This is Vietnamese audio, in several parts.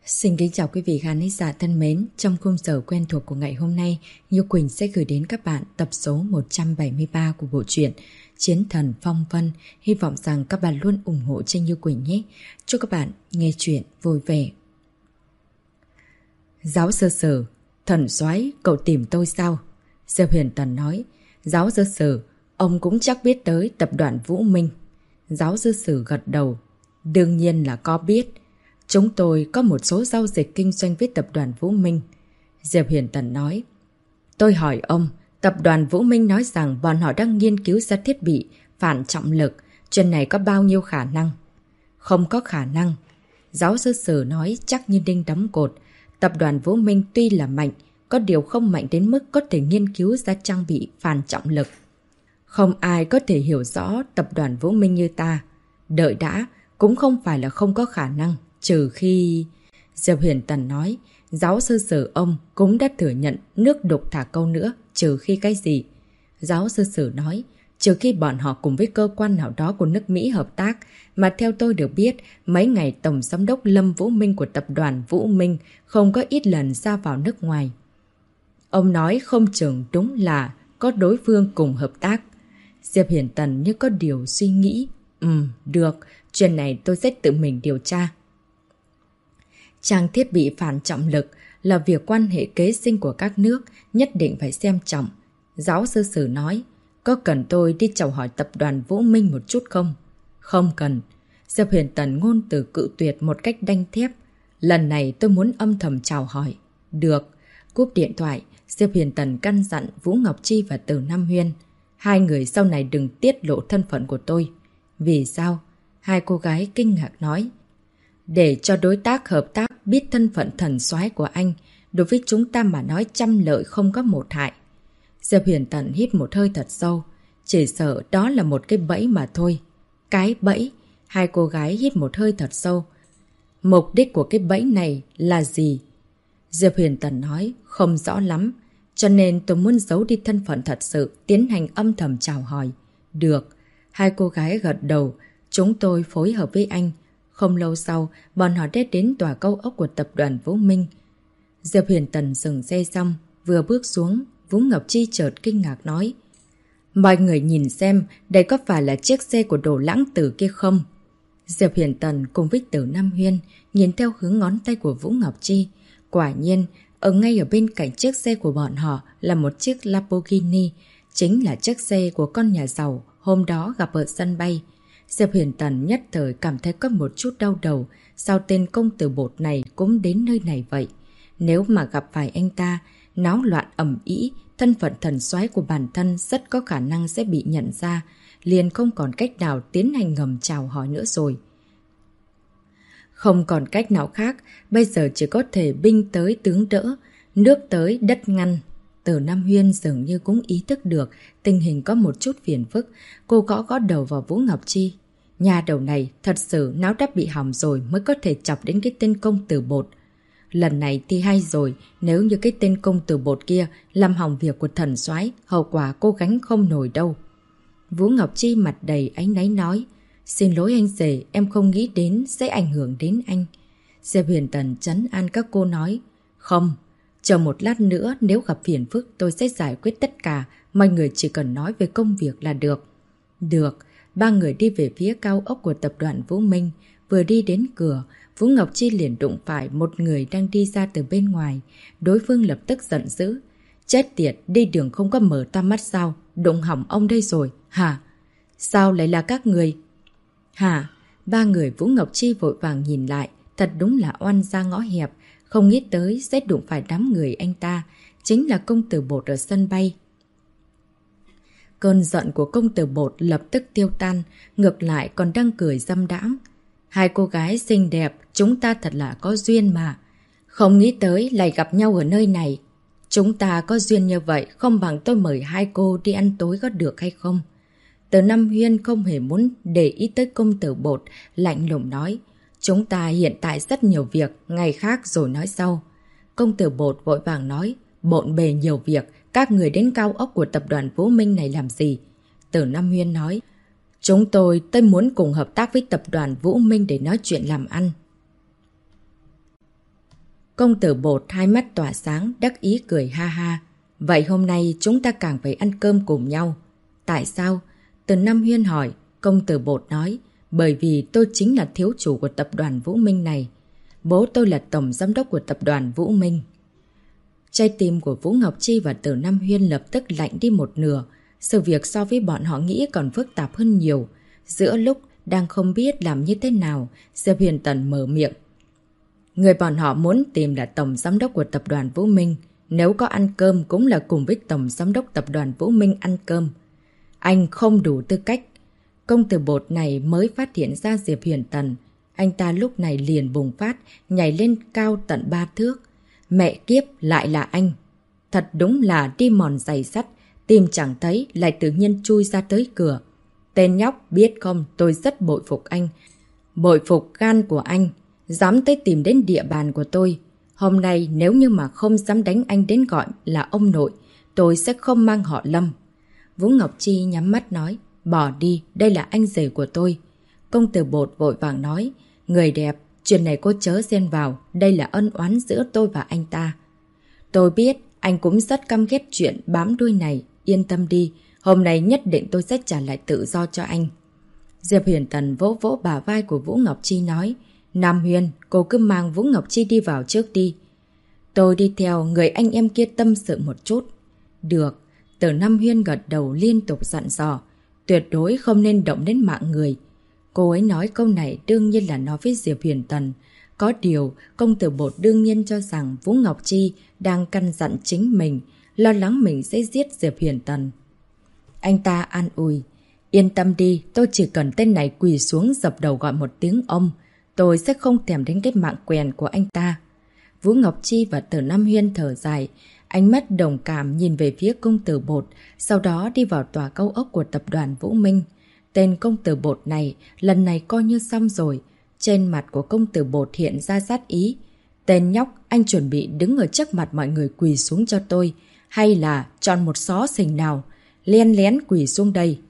Xin kính chào quý vị khán giả thân mến. Trong khung giờ quen thuộc của ngày hôm nay, Như Quỳnh sẽ gửi đến các bạn tập số 173 của bộ truyện Chiến Thần Phong Vân. Hy vọng rằng các bạn luôn ủng hộ cho Như Quỳnh nhé. Chúc các bạn nghe chuyện vui vẻ. Giáo sư Sử, thần soái, cậu tìm tôi sao? Diệp Huyền Tần nói. Giáo sư Sử, ông cũng chắc biết tới tập đoàn Vũ Minh. Giáo sư Sử gật đầu. Đương nhiên là có biết. Chúng tôi có một số giao dịch kinh doanh với tập đoàn Vũ Minh. Diệp Huyền Tần nói. Tôi hỏi ông, tập đoàn Vũ Minh nói rằng bọn họ đang nghiên cứu ra thiết bị phản trọng lực. Chuyện này có bao nhiêu khả năng? Không có khả năng. Giáo sư Sử nói chắc như đinh đóng cột. Tập đoàn Vũ Minh tuy là mạnh, có điều không mạnh đến mức có thể nghiên cứu ra trang bị phản trọng lực. Không ai có thể hiểu rõ tập đoàn Vũ Minh như ta. Đợi đã, cũng không phải là không có khả năng. Trừ khi... Diệp Huyền Tần nói, giáo sư Sử ông cũng đã thừa nhận nước đục thả câu nữa, trừ khi cái gì? Giáo sư Sử nói, trừ khi bọn họ cùng với cơ quan nào đó của nước Mỹ hợp tác, mà theo tôi được biết, mấy ngày Tổng Giám đốc Lâm Vũ Minh của tập đoàn Vũ Minh không có ít lần ra vào nước ngoài. Ông nói không chừng đúng là có đối phương cùng hợp tác. Diệp Huyền Tần như có điều suy nghĩ. Được, chuyện này tôi sẽ tự mình điều tra. Trang thiết bị phản trọng lực là việc quan hệ kế sinh của các nước, nhất định phải xem trọng. Giáo sư Sử nói, có cần tôi đi chào hỏi tập đoàn Vũ Minh một chút không? Không cần. Diệp Huyền Tần ngôn từ cự tuyệt một cách đanh thép. Lần này tôi muốn âm thầm chào hỏi. Được. Cúp điện thoại, Diệp Huyền Tần căn dặn Vũ Ngọc Chi và Từ Nam Huyên. Hai người sau này đừng tiết lộ thân phận của tôi. Vì sao? Hai cô gái kinh ngạc nói. Để cho đối tác hợp tác biết thân phận thần soái của anh, đối với chúng ta mà nói trăm lợi không có một hại. Diệp Huyền Tần hít một hơi thật sâu, chỉ sợ đó là một cái bẫy mà thôi. Cái bẫy? Hai cô gái hít một hơi thật sâu. Mục đích của cái bẫy này là gì? Diệp Huyền Tần nói, không rõ lắm, cho nên tôi muốn giấu đi thân phận thật sự, tiến hành âm thầm chào hỏi. Được. Hai cô gái gật đầu, chúng tôi phối hợp với anh. Không lâu sau, bọn họ đã đến tòa cao ốc của tập đoàn Vũ Minh. Diệp Huyền Tần dừng xe xong, vừa bước xuống, Vũ Ngọc Chi chợt kinh ngạc nói. Mọi người nhìn xem, đây có phải là chiếc xe của Đồ Lãng Tử kia không? Diệp Huyền Tần cùng với Từ Nam Huyên nhìn theo hướng ngón tay của Vũ Ngọc Chi. Quả nhiên, ngay ở bên cạnh chiếc xe của bọn họ là một chiếc Lamborghini, chính là chiếc xe của con nhà giàu hôm đó gặp ở sân bay. Diệp Huyền Tần nhất thời cảm thấy có một chút đau đầu, sao tên công tử bột này cũng đến nơi này vậy? Nếu mà gặp phải anh ta, náo loạn ầm ĩ, thân phận thần soái của bản thân rất có khả năng sẽ bị nhận ra, liền không còn cách nào tiến hành ngầm chào hỏi nữa rồi. Không còn cách nào khác, bây giờ chỉ có thể binh tới tướng đỡ, nước tới đất ngăn. Từ Nam Huyên dường như cũng ý thức được tình hình có một chút phiền phức, cô gõ gõ đầu vào Vũ Ngọc Chi. Nhà đầu này thật sự não đã bị hỏng rồi mới có thể chọc đến cái tên công tử bột. Lần này thì hay rồi, nếu như cái tên công tử bột kia làm hỏng việc của thần soái, hậu quả cô gánh không nổi đâu. Vũ Ngọc Chi mặt đầy áy náy nói, xin lỗi anh rể, em không nghĩ đến sẽ ảnh hưởng đến anh. Diệp Huyền Tần trấn an các cô nói, không, chờ một lát nữa nếu gặp phiền phức tôi sẽ giải quyết tất cả, mọi người chỉ cần nói về công việc là được. Được, ba người đi về phía cao ốc của tập đoàn Vũ Minh, vừa đi đến cửa, Vũ Ngọc Chi liền đụng phải một người đang đi ra từ bên ngoài, đối phương lập tức giận dữ. Chết tiệt, đi đường không có mở to mắt sao, đụng hỏng ông đây rồi, hả? Sao lại là các người? Hả? Ba người Vũ Ngọc Chi vội vàng nhìn lại, thật đúng là oan ra ngõ hẹp, không nghĩ tới sẽ đụng phải đám người anh ta, chính là công tử bột ở sân bay. Cơn giận của công tử bột lập tức tiêu tan, ngược lại còn đang cười dâm đãng. Hai cô gái xinh đẹp, chúng ta thật là có duyên mà. Không nghĩ tới lại gặp nhau ở nơi này. Chúng ta có duyên như vậy, không bằng tôi mời hai cô đi ăn tối có được hay không? Từ Nam Huyên không hề muốn để ý tới công tử bột, lạnh lùng nói. Chúng ta hiện tại rất nhiều việc, ngày khác rồi nói sau. Công tử bột vội vàng nói, bộn bề nhiều việc, các người đến cao ốc của tập đoàn Vũ Minh này làm gì? Từ Nam Huyên nói, chúng tôi muốn cùng hợp tác với tập đoàn Vũ Minh để nói chuyện làm ăn. Công tử Bột hai mắt tỏa sáng, đắc ý cười ha ha. Vậy hôm nay chúng ta càng phải ăn cơm cùng nhau. Tại sao? Từ Nam Huyên hỏi. Công tử Bột nói, bởi vì tôi chính là thiếu chủ của tập đoàn Vũ Minh này. Bố tôi là tổng giám đốc của tập đoàn Vũ Minh. Trái tim của Vũ Ngọc Chi và Từ Nam Huyên lập tức lạnh đi một nửa. Sự việc so với bọn họ nghĩ còn phức tạp hơn nhiều. Giữa lúc đang không biết làm như thế nào, Diệp Huyền Tần mở miệng. Người bọn họ muốn tìm là tổng giám đốc của tập đoàn Vũ Minh. Nếu có ăn cơm cũng là cùng với tổng giám đốc tập đoàn Vũ Minh ăn cơm. Anh không đủ tư cách. Công tử Bột này mới phát hiện ra Diệp Huyền Tần. Anh ta lúc này liền bùng phát, nhảy lên cao tận 3 thước. Mẹ kiếp lại là anh. Thật đúng là đi mòn giày sắt, tìm chẳng thấy lại tự nhiên chui ra tới cửa. Tên nhóc biết không, tôi rất bội phục anh. Bội phục gan của anh. Dám tới tìm đến địa bàn của tôi. Hôm nay nếu như mà không dám đánh anh đến gọi là ông nội, tôi sẽ không mang họ Lâm. Vũ Ngọc Chi nhắm mắt nói, bỏ đi, đây là anh rể của tôi. Công tử Bột vội vàng nói, người đẹp, chuyện này cô chớ xen vào, đây là ân oán giữa tôi và anh ta. Tôi biết, anh cũng rất căm ghét chuyện bám đuôi này, yên tâm đi, hôm nay nhất định tôi sẽ trả lại tự do cho anh. Diệp Huyền Tần vỗ vỗ bả vai của Vũ Ngọc Chi nói, Nam Huyên, cô cứ mang Vũ Ngọc Chi đi vào trước đi. Tôi đi theo người anh em kia tâm sự một chút. Được, Từ Nam Huyên gật đầu liên tục dặn dò, tuyệt đối không nên động đến mạng người. Cô ấy nói câu này đương nhiên là nói với Diệp Huyền Tần. Có điều, công tử Bột đương nhiên cho rằng Vũ Ngọc Chi đang căn dặn chính mình, lo lắng mình sẽ giết Diệp Huyền Tần. Anh ta an ủi, yên tâm đi, tôi chỉ cần tên này quỳ xuống dập đầu gọi một tiếng ông. Tôi sẽ không thèm đến cái mạng quèn của anh ta. Vũ Ngọc Chi và Từ Nam Huyên thở dài, ánh mắt đồng cảm nhìn về phía công tử Bột, sau đó đi vào tòa cao ốc của tập đoàn Vũ Minh. Tên công tử Bột này, lần này coi như xong rồi. Trên mặt của công tử Bột hiện ra sát ý. Tên nhóc, anh chuẩn bị đứng ở trước mặt mọi người quỳ xuống cho tôi, hay là chọn một xó xỉnh nào, len lén quỳ xuống đây.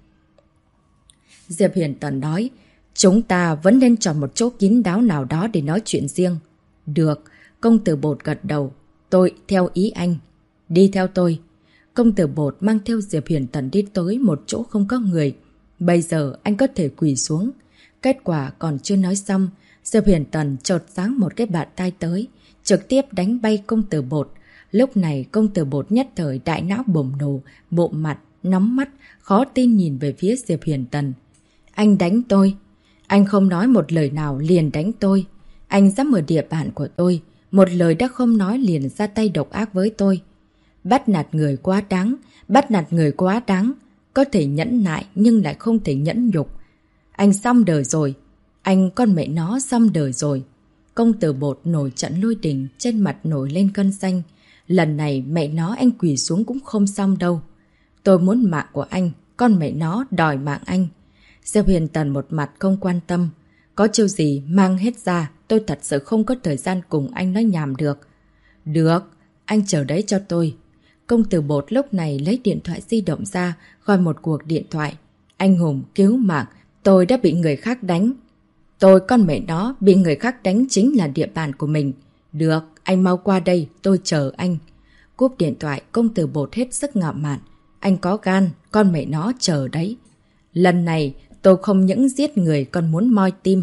Diệp Huyền Tần nói, chúng ta vẫn nên chọn một chỗ kín đáo nào đó để nói chuyện riêng. Được, công tử Bột gật đầu. Tôi theo ý anh. Đi theo tôi. Công tử Bột mang theo Diệp Huyền Tần đi tới một chỗ không có người. Bây giờ anh có thể quỳ xuống. Kết quả còn chưa nói xong, Diệp Huyền Tần chợt giáng một cái bạt tay tới, trực tiếp đánh bay công tử Bột. Lúc này công tử Bột nhất thời đại não bùng nổ, bộ mặt, nóng mắt, khó tin nhìn về phía Diệp Huyền Tần. Anh đánh tôi. Anh không nói một lời nào liền đánh tôi. Anh dám ở địa bàn của tôi, một lời đã không nói liền ra tay độc ác với tôi. Bắt nạt người quá đáng, bắt nạt người quá đáng. Có thể nhẫn nại nhưng lại không thể nhẫn nhục. Anh xong đời rồi. Anh con mẹ nó xong đời rồi. Công tử Bột nổi trận lôi đình, trên mặt nổi lên cơn xanh. Lần này mẹ nó anh quỳ xuống cũng không xong đâu. Tôi muốn mạng của anh, con mẹ nó đòi mạng anh. Diệp Huyền Tần một mặt không quan tâm. Có chiêu gì mang hết ra, tôi thật sự không có thời gian cùng anh nói nhảm được. Được, anh chờ đấy cho tôi. Công tử Bột lúc này lấy điện thoại di động ra, gọi một cuộc điện thoại. Anh hùng cứu mạng, tôi đã bị người khác đánh. Tôi con mẹ nó, bị người khác đánh chính là địa bàn của mình. Được, anh mau qua đây, tôi chờ anh. Cúp điện thoại, công tử Bột hết sức ngạo mạn. Anh có gan, con mẹ nó chờ đấy. Lần này, tôi không những giết người còn muốn moi tim.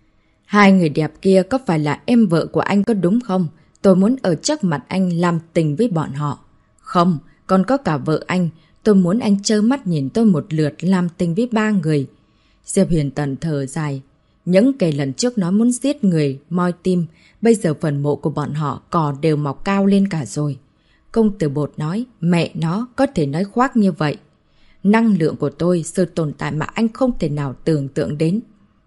Hai người đẹp kia có phải là em vợ của anh có đúng không? Tôi muốn ở trước mặt anh làm tình với bọn họ. Không, còn có cả vợ anh. Tôi muốn anh trơ mắt nhìn tôi một lượt làm tình với 3 người. Diệp Huyền Tần thở dài. Những kẻ lần trước nói muốn giết người, moi tim, bây giờ phần mộ của bọn họ cỏ đều mọc cao lên cả rồi. Công tử Bột nói, mẹ nó có thể nói khoác như vậy. Năng lượng của tôi, sự tồn tại mà anh không thể nào tưởng tượng đến.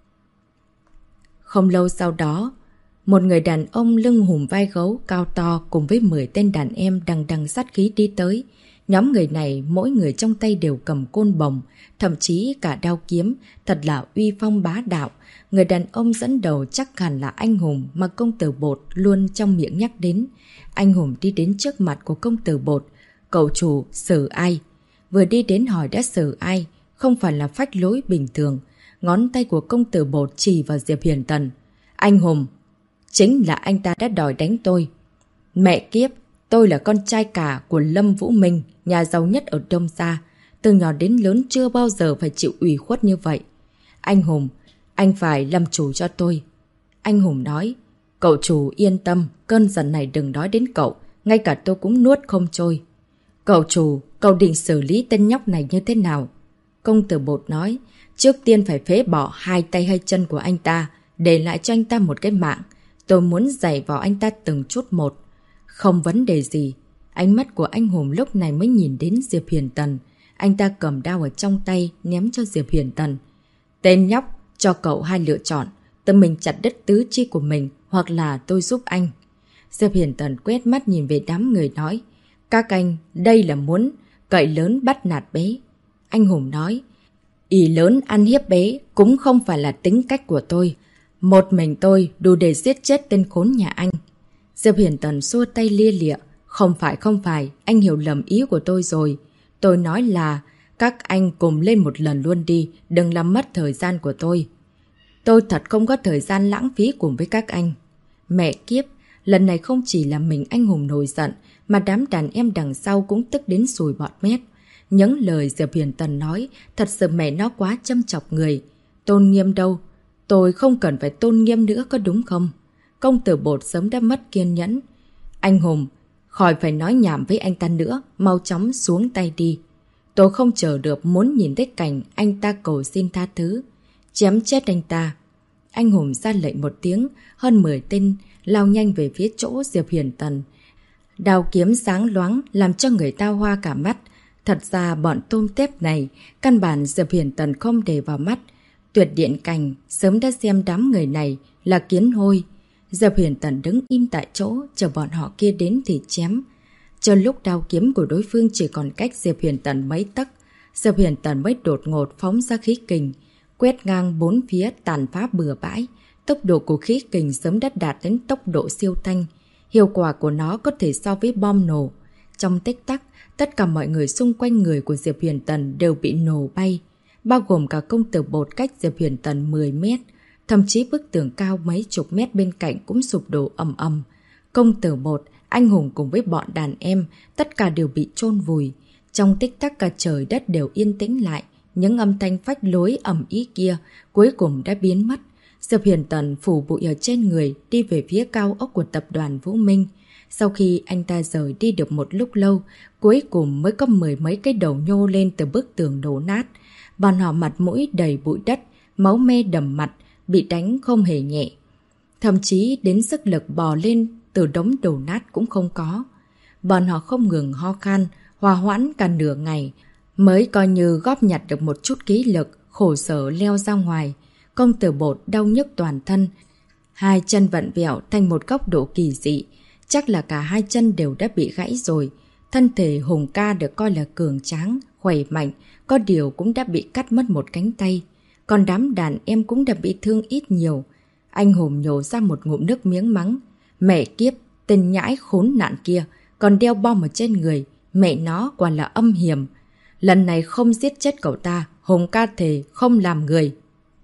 Không lâu sau đó, một người đàn ông lưng hùm vai gấu cao to cùng với 10 tên đàn em đằng đằng sát khí đi tới. Nhóm người này mỗi người trong tay đều cầm côn bồng, thậm chí cả đao kiếm, thật là uy phong bá đạo. Người đàn ông dẫn đầu chắc hẳn là anh hùng mà công tử Bột luôn trong miệng nhắc đến. Anh hùng đi đến trước mặt của công tử Bột. Cậu chủ, xử ai? Vừa đi đến hỏi đã xử ai, không phải là phách lối bình thường. Ngón tay của công tử Bột chỉ vào Diệp Huyền Tần. Anh hùng, chính là anh ta đã đòi đánh tôi. Mẹ kiếp, tôi là con trai cả của Lâm Vũ Minh, nhà giàu nhất ở Đông Gia. Từ nhỏ đến lớn chưa bao giờ phải chịu ủy khuất như vậy. Anh Hùng, anh phải làm chủ cho tôi. Anh Hùng nói, cậu chủ yên tâm, cơn giận này đừng nói đến cậu, ngay cả tôi cũng nuốt không trôi. Cậu chủ, cậu định xử lý tên nhóc này như thế nào? Công tử Bột nói, trước tiên phải phế bỏ 2 tay 2 chân của anh ta, để lại cho anh ta một cái mạng. Tôi muốn giày vò anh ta từng chút một. Không vấn đề gì. Ánh mắt của anh Hùng lúc này mới nhìn đến Diệp Huyền Tần. Anh ta cầm đao ở trong tay, ném cho Diệp Huyền Tần. Tên nhóc, cho cậu 2 lựa chọn. Tự mình chặt đứt tứ chi của mình, hoặc là tôi giúp anh. Diệp Huyền Tần quét mắt nhìn về đám người nói, các anh, đây là muốn cậy lớn bắt nạt bé. Anh Hùng nói, ý lớn ăn hiếp bé cũng không phải là tính cách của tôi. Một mình tôi đủ để giết chết tên khốn nhà anh. Diệp Huyền Tần xua tay lia lịa. Không phải, anh hiểu lầm ý của tôi rồi. Tôi nói là các anh cùng lên một lần luôn đi, đừng làm mất thời gian của tôi. Tôi thật không có thời gian lãng phí cùng với các anh. Mẹ kiếp, lần này không chỉ là mình anh Hùng nổi giận, mà đám đàn em đằng sau cũng tức đến sùi bọt mép. Những lời Diệp Huyền Tần nói, thật sự mẹ nó quá châm chọc người. Tôn nghiêm đâu? Tôi không cần phải tôn nghiêm nữa có đúng không? Công tử Bột sớm đã mất kiên nhẫn. Anh Hùng, khỏi phải nói nhảm với anh ta nữa, mau chóng xuống tay đi. Tôi không chờ được muốn nhìn thấy cảnh anh ta cầu xin tha thứ. Chém chết anh ta. Anh Hùng ra lệnh một tiếng, hơn 10 tên lao nhanh về phía chỗ Diệp Huyền Tần. Đao kiếm sáng loáng làm cho người ta hoa cả mắt. Thật ra bọn tôm tép này, căn bản Diệp Huyền Tần không để vào mắt. Tuyệt Điện Cảnh sớm đã xem đám người này là kiến hôi. Diệp Huyền Tần đứng im tại chỗ, chờ bọn họ kia đến thì chém. Cho lúc đao kiếm của đối phương chỉ còn cách Diệp Huyền Tần mấy tấc, Diệp Huyền Tần mới đột ngột phóng ra khí kình, quét ngang 4 phía tàn phá bừa bãi. Tốc độ của khí kình sớm đã đạt đến tốc độ siêu thanh. Hiệu quả của nó có thể so với bom nổ. Trong tích tắc, tất cả mọi người xung quanh người của Diệp Huyền Tần đều bị nổ bay, bao gồm cả công tử Bột cách Diệp Huyền Tần 10 mét. Thậm chí bức tường cao mấy chục mét bên cạnh cũng sụp đổ ầm ầm. Công tử Bột, anh Hùng cùng với bọn đàn em, tất cả đều bị chôn vùi. Trong tích tắc cả trời đất đều yên tĩnh lại. Những âm thanh phách lối ầm ĩ kia cuối cùng đã biến mất. Diệp Huyền Tần phủ bụi ở trên người đi về phía cao ốc của tập đoàn Vũ Minh. Sau khi anh ta rời đi được một lúc lâu, cuối cùng mới có 10 mấy cái đầu nhô lên từ bức tường đổ nát. Bọn họ mặt mũi đầy bụi đất, máu me đầm mặt, bị đánh không hề nhẹ. Thậm chí đến sức lực bò lên từ đống đổ nát cũng không có. Bọn họ không ngừng ho khan, hòa hoãn cả nửa ngày, mới coi như góp nhặt được một chút ký lực, khổ sở leo ra ngoài. Công tử Bột đau nhức toàn thân, 2 chân vặn vẹo thành một góc độ kỳ dị. Chắc là cả 2 chân đều đã bị gãy rồi. Thân thể Hùng ca được coi là cường tráng, khỏe mạnh, có điều cũng đã bị cắt mất một cánh tay. Còn đám đàn em cũng đã bị thương ít nhiều. Anh Hùng nhổ ra một ngụm nước miếng mắng. Mẹ kiếp, tên nhãi khốn nạn kia, còn đeo bom ở trên người. Mẹ nó quả là âm hiểm. Lần này không giết chết cậu ta, Hùng ca thề không làm người.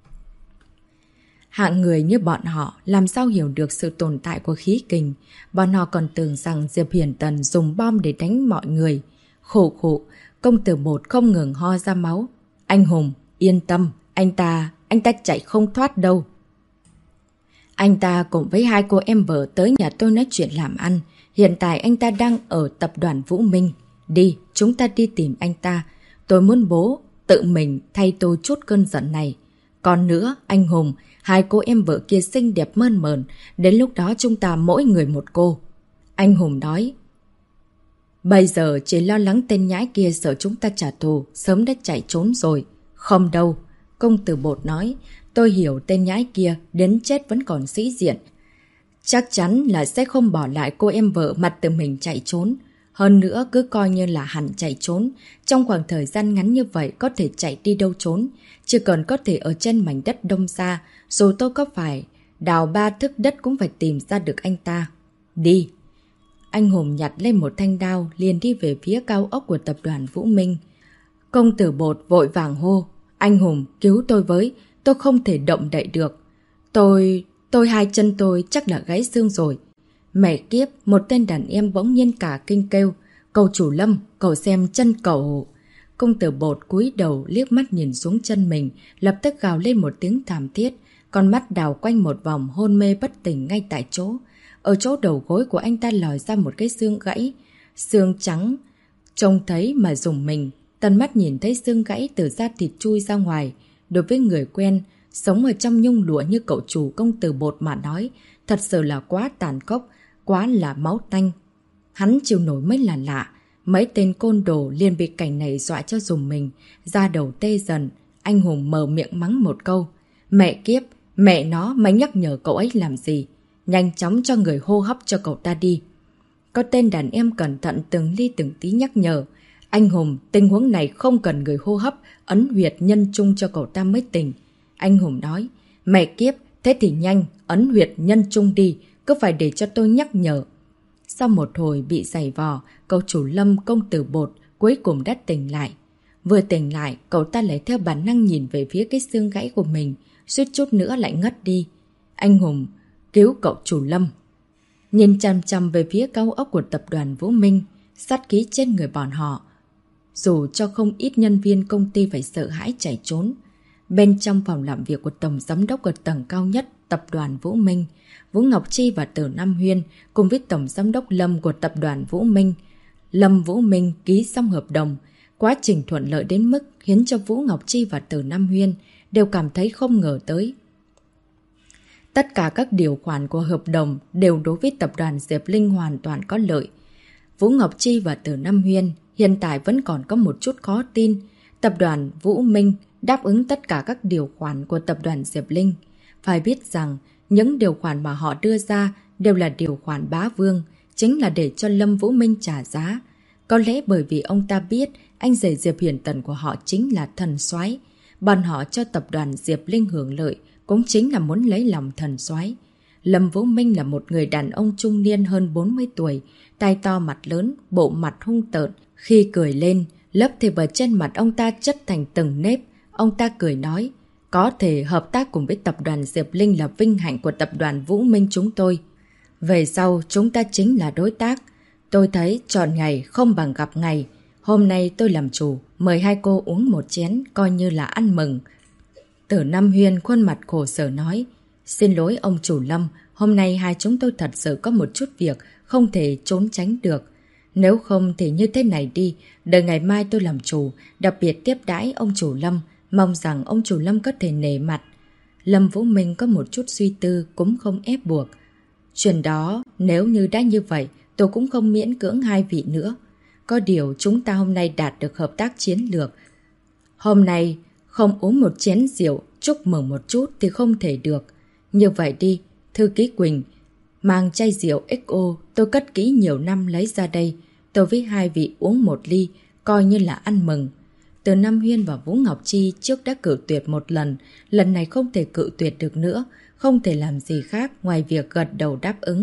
Hạng người như bọn họ làm sao hiểu được sự tồn tại của khí kình. Bọn họ còn tưởng rằng Diệp Huyền Tần dùng bom để đánh mọi người. Khổ, công tử Bột không ngừng ho ra máu. Anh Hùng, yên tâm, anh ta chạy không thoát đâu. Anh ta cùng với 2 cô em vợ tới nhà tôi nói chuyện làm ăn. Hiện tại anh ta đang ở tập đoàn Vũ Minh. Đi, chúng ta đi tìm anh ta. Tôi muốn bố tự mình thay tôi chút cơn giận này. Còn nữa, anh Hùng, 2 cô em vợ kia xinh đẹp mơn mởn. Đến lúc đó chúng ta mỗi người một cô. Anh Hùng nói. Bây giờ chỉ lo lắng tên nhãi kia sợ chúng ta trả thù, sớm đã chạy trốn rồi. Không đâu. Công tử Bột nói. Tôi hiểu tên nhãi kia đến chết vẫn còn sĩ diện. Chắc chắn là sẽ không bỏ lại cô em vợ mặt tự mình chạy trốn. Hơn nữa cứ coi như là hẳn chạy trốn. Trong khoảng thời gian ngắn như vậy có thể chạy đi đâu trốn. Chỉ cần có thể ở trên mảnh đất Đông Gia, dù tôi có phải đào 3 thước đất cũng phải tìm ra được anh ta. Đi. Anh Hùng nhặt lên một thanh đao liền đi về phía cao ốc của tập đoàn Vũ Minh. Công tử Bột vội vàng hô. Anh Hùng cứu tôi với, tôi không thể động đậy được. Tôi 2 chân tôi chắc là gãy xương rồi. Mẹ kiếp, một tên đàn em bỗng nhiên cả kinh kêu. Cậu chủ Lâm, cậu xem chân cậu. Công tử Bột cúi đầu liếc mắt nhìn xuống chân mình, lập tức gào lên một tiếng thảm thiết. Con mắt đào quanh một vòng hôn mê bất tỉnh ngay tại chỗ. Ở chỗ đầu gối của anh ta lòi ra một cái xương gãy. Xương trắng, trông thấy mà rùng mình. Tận mắt nhìn thấy xương gãy từ da thịt chui ra ngoài. Đối với người quen, sống ở trong nhung lụa như cậu chủ công tử Bột mà nói, thật sự là quá tàn khốc, quá là máu tanh. Hắn chịu nổi mới là lạ. Mấy tên côn đồ liền bị cảnh này dọa cho rùng mình, da đầu tê dần. Anh hùng mở miệng mắng một câu. Mẹ kiếp, mẹ nó, mày nhắc nhở cậu ấy làm gì? Nhanh chóng cho người hô hấp cho cậu ta đi. Có tên đàn em cẩn thận từng ly từng tí nhắc nhở. Anh hùng, tình huống này không cần người hô hấp, ấn huyệt nhân trung cho cậu ta mới tỉnh. Anh hùng nói, mẹ kiếp, thế thì nhanh, ấn huyệt nhân trung đi, cứ phải để cho tôi nhắc nhở. Sau một hồi bị giày vò, cậu chủ Lâm công tử Bột cuối cùng đã tỉnh lại. Vừa tỉnh lại, cậu ta lại theo bản năng nhìn về phía cái xương gãy của mình, suýt chút nữa lại ngất đi. Anh hùng cứu cậu chủ Lâm. Nhìn chằm chằm về phía cao ốc của tập đoàn Vũ Minh, sát khí trên người bọn họ. Dù cho không ít nhân viên công ty phải sợ hãi chạy trốn. Bên trong phòng làm việc của tổng giám đốc ở tầng cao nhất tập đoàn Vũ Minh, Vũ Ngọc Chi và Từ Nam Huyên cùng với tổng giám đốc Lâm của tập đoàn Vũ Minh, Lâm Vũ Minh ký xong hợp đồng. Quá trình thuận lợi đến mức khiến cho Vũ Ngọc Chi và Từ Nam Huyên đều cảm thấy không ngờ tới. Tất cả các điều khoản của hợp đồng đều đối với tập đoàn Diệp Linh hoàn toàn có lợi. Vũ Ngọc Chi và Từ Nam Huyên hiện tại vẫn còn có một chút khó tin. Tập đoàn Vũ Minh đáp ứng tất cả các điều khoản của tập đoàn Diệp Linh. Phải biết rằng những điều khoản mà họ đưa ra đều là điều khoản bá vương, chính là để cho Lâm Vũ Minh trả giá. Có lẽ bởi vì ông ta biết anh rể Diệp Hiển Tần của họ chính là thần soái, bọn họ cho tập đoàn Diệp Linh hưởng lợi cũng chính là muốn lấy lòng thần soái. Lâm Vũ Minh là một người đàn ông trung niên hơn 40 tuổi, tai to mặt lớn, bộ mặt hung tợn. Khi cười lên, lớp thịt ở trên mặt ông ta chất thành từng nếp. Ông ta cười nói, có thể hợp tác cùng với tập đoàn Diệp Linh là vinh hạnh của tập đoàn Vũ Minh chúng tôi. Về sau chúng ta chính là đối tác. Tôi thấy chọn ngày không bằng gặp ngày. Hôm nay tôi làm chủ, mời hai cô uống một chén coi như là ăn mừng. Từ Nam Huyên khuôn mặt khổ sở nói, xin lỗi ông chủ Lâm, hôm nay hai chúng tôi thật sự có một chút việc không thể trốn tránh được. Nếu không thì như thế này đi, đợi ngày mai tôi làm chủ, đặc biệt tiếp đãi ông chủ Lâm, mong rằng ông chủ Lâm có thể nể mặt. Lâm Vũ Minh có một chút suy tư cũng không ép buộc. Chuyện đó, nếu như đã như vậy, tôi cũng không miễn cưỡng hai vị nữa. Có điều chúng ta hôm nay đạt được hợp tác chiến lược. Hôm nay không uống một chén rượu, chúc mừng một chút thì không thể được. Như vậy đi, thư ký Quỳnh, mang chai rượu XO tôi cất kỹ nhiều năm lấy ra đây. Tôi với hai vị uống một ly, coi như là ăn mừng. Từ Nam Huyên và Vũ Ngọc Chi trước đã cự tuyệt một lần này không thể cự tuyệt được nữa, không thể làm gì khác ngoài việc gật đầu đáp ứng.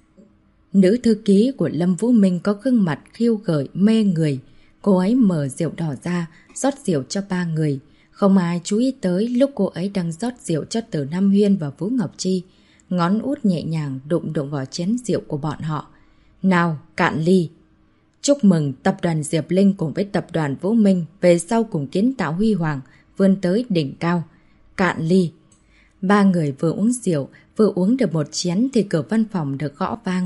Nữ thư ký của Lâm Vũ Minh có gương mặt khiêu gợi mê người. Cô ấy mở rượu đỏ ra, rót rượu cho ba người. Không ai chú ý tới lúc cô ấy đang rót rượu cho Từ Nam Huyên và Vũ Ngọc Chi. Ngón út nhẹ nhàng đụng đụng vào chén rượu của bọn họ. Nào, cạn ly! Chúc mừng tập đoàn Diệp Linh cùng với tập đoàn Vũ Minh về sau cùng kiến tạo huy hoàng, vươn tới đỉnh cao. Cạn ly! Ba người vừa uống rượu, vừa uống được một chén thì cửa văn phòng được gõ vang.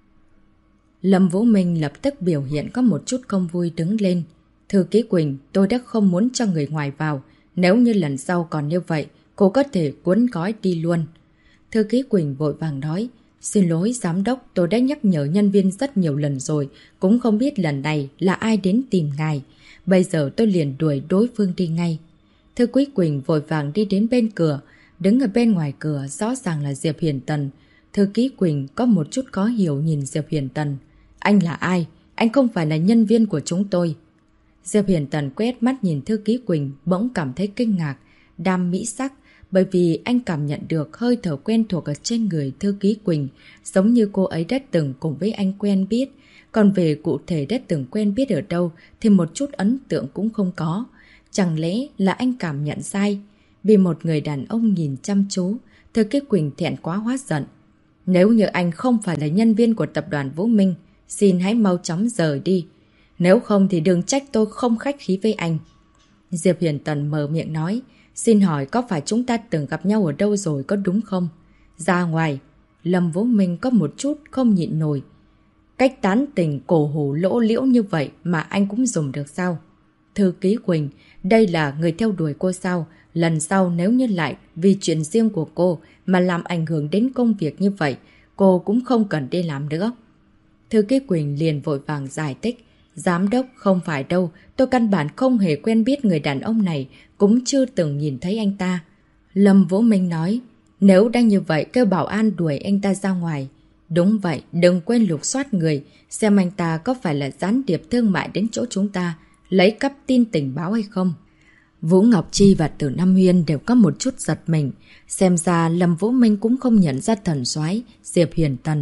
Lâm Vũ Minh lập tức biểu hiện có một chút không vui đứng lên. Thư ký Quỳnh, tôi đã không muốn cho người ngoài vào. Nếu như lần sau còn như vậy, cô có thể cuốn gói đi luôn. Thư ký Quỳnh vội vàng nói, xin lỗi giám đốc, tôi đã nhắc nhở nhân viên rất nhiều lần rồi, cũng không biết lần này là ai đến tìm ngài. Bây giờ tôi liền đuổi đối phương đi ngay. Thư ký Quỳnh vội vàng đi đến bên cửa, đứng ở bên ngoài cửa rõ ràng là Diệp Hiển Tần. Thư ký Quỳnh có một chút khó hiểu nhìn Diệp Hiển Tần. Anh là ai? Anh không phải là nhân viên của chúng tôi. Diệp Hiển Tần quét mắt nhìn thư ký Quỳnh bỗng cảm thấy kinh ngạc, đam mỹ sắc, bởi vì anh cảm nhận được hơi thở quen thuộc ở trên người thư ký Quỳnh, giống như cô ấy đã từng cùng với anh quen biết. Còn về cụ thể đã từng quen biết ở đâu thì một chút ấn tượng cũng không có. Chẳng lẽ là anh cảm nhận sai? Vì một người đàn ông nhìn chăm chú, thư ký Quỳnh thẹn quá hóa giận. Nếu như anh không phải là nhân viên của tập đoàn Vũ Minh, xin hãy mau chóng rời đi. Nếu không thì đừng trách tôi không khách khí với anh. Diệp Huyền Tần mở miệng nói, xin hỏi có phải chúng ta từng gặp nhau ở đâu rồi có đúng không? Ra ngoài. Lâm Vũ Minh có một chút không nhịn nổi. Cách tán tình cổ hủ lỗ liễu như vậy mà anh cũng dùng được sao? Thư ký Quỳnh, đây là người theo đuổi cô sao? Lần sau nếu như lại vì chuyện riêng của cô mà làm ảnh hưởng đến công việc như vậy, cô cũng không cần đi làm nữa. Thư ký Quỳnh liền vội vàng giải thích. Giám đốc, không phải đâu, tôi căn bản không hề quen biết người đàn ông này, cũng chưa từng nhìn thấy anh ta. Lâm Vũ Minh nói, nếu đang như vậy kêu bảo an đuổi anh ta ra ngoài. Đúng vậy, đừng quên lục soát người, xem anh ta có phải là gián điệp thương mại đến chỗ chúng ta, lấy cắp tin tình báo hay không. Vũ Ngọc Chi và Từ Nam Huyên đều có một chút giật mình, xem ra Lâm Vũ Minh cũng không nhận ra thần soái Diệp Huyền Tần.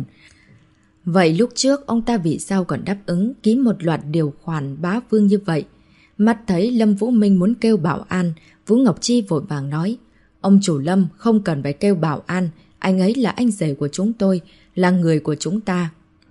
Vậy lúc trước ông ta vì sao còn đáp ứng ký một loạt điều khoản bá vương như vậy? Mắt thấy Lâm Vũ Minh muốn kêu bảo an, Vũ Ngọc Chi vội vàng nói, ông chủ Lâm không cần phải kêu bảo an, anh ấy là anh rể của chúng tôi, là người của chúng ta.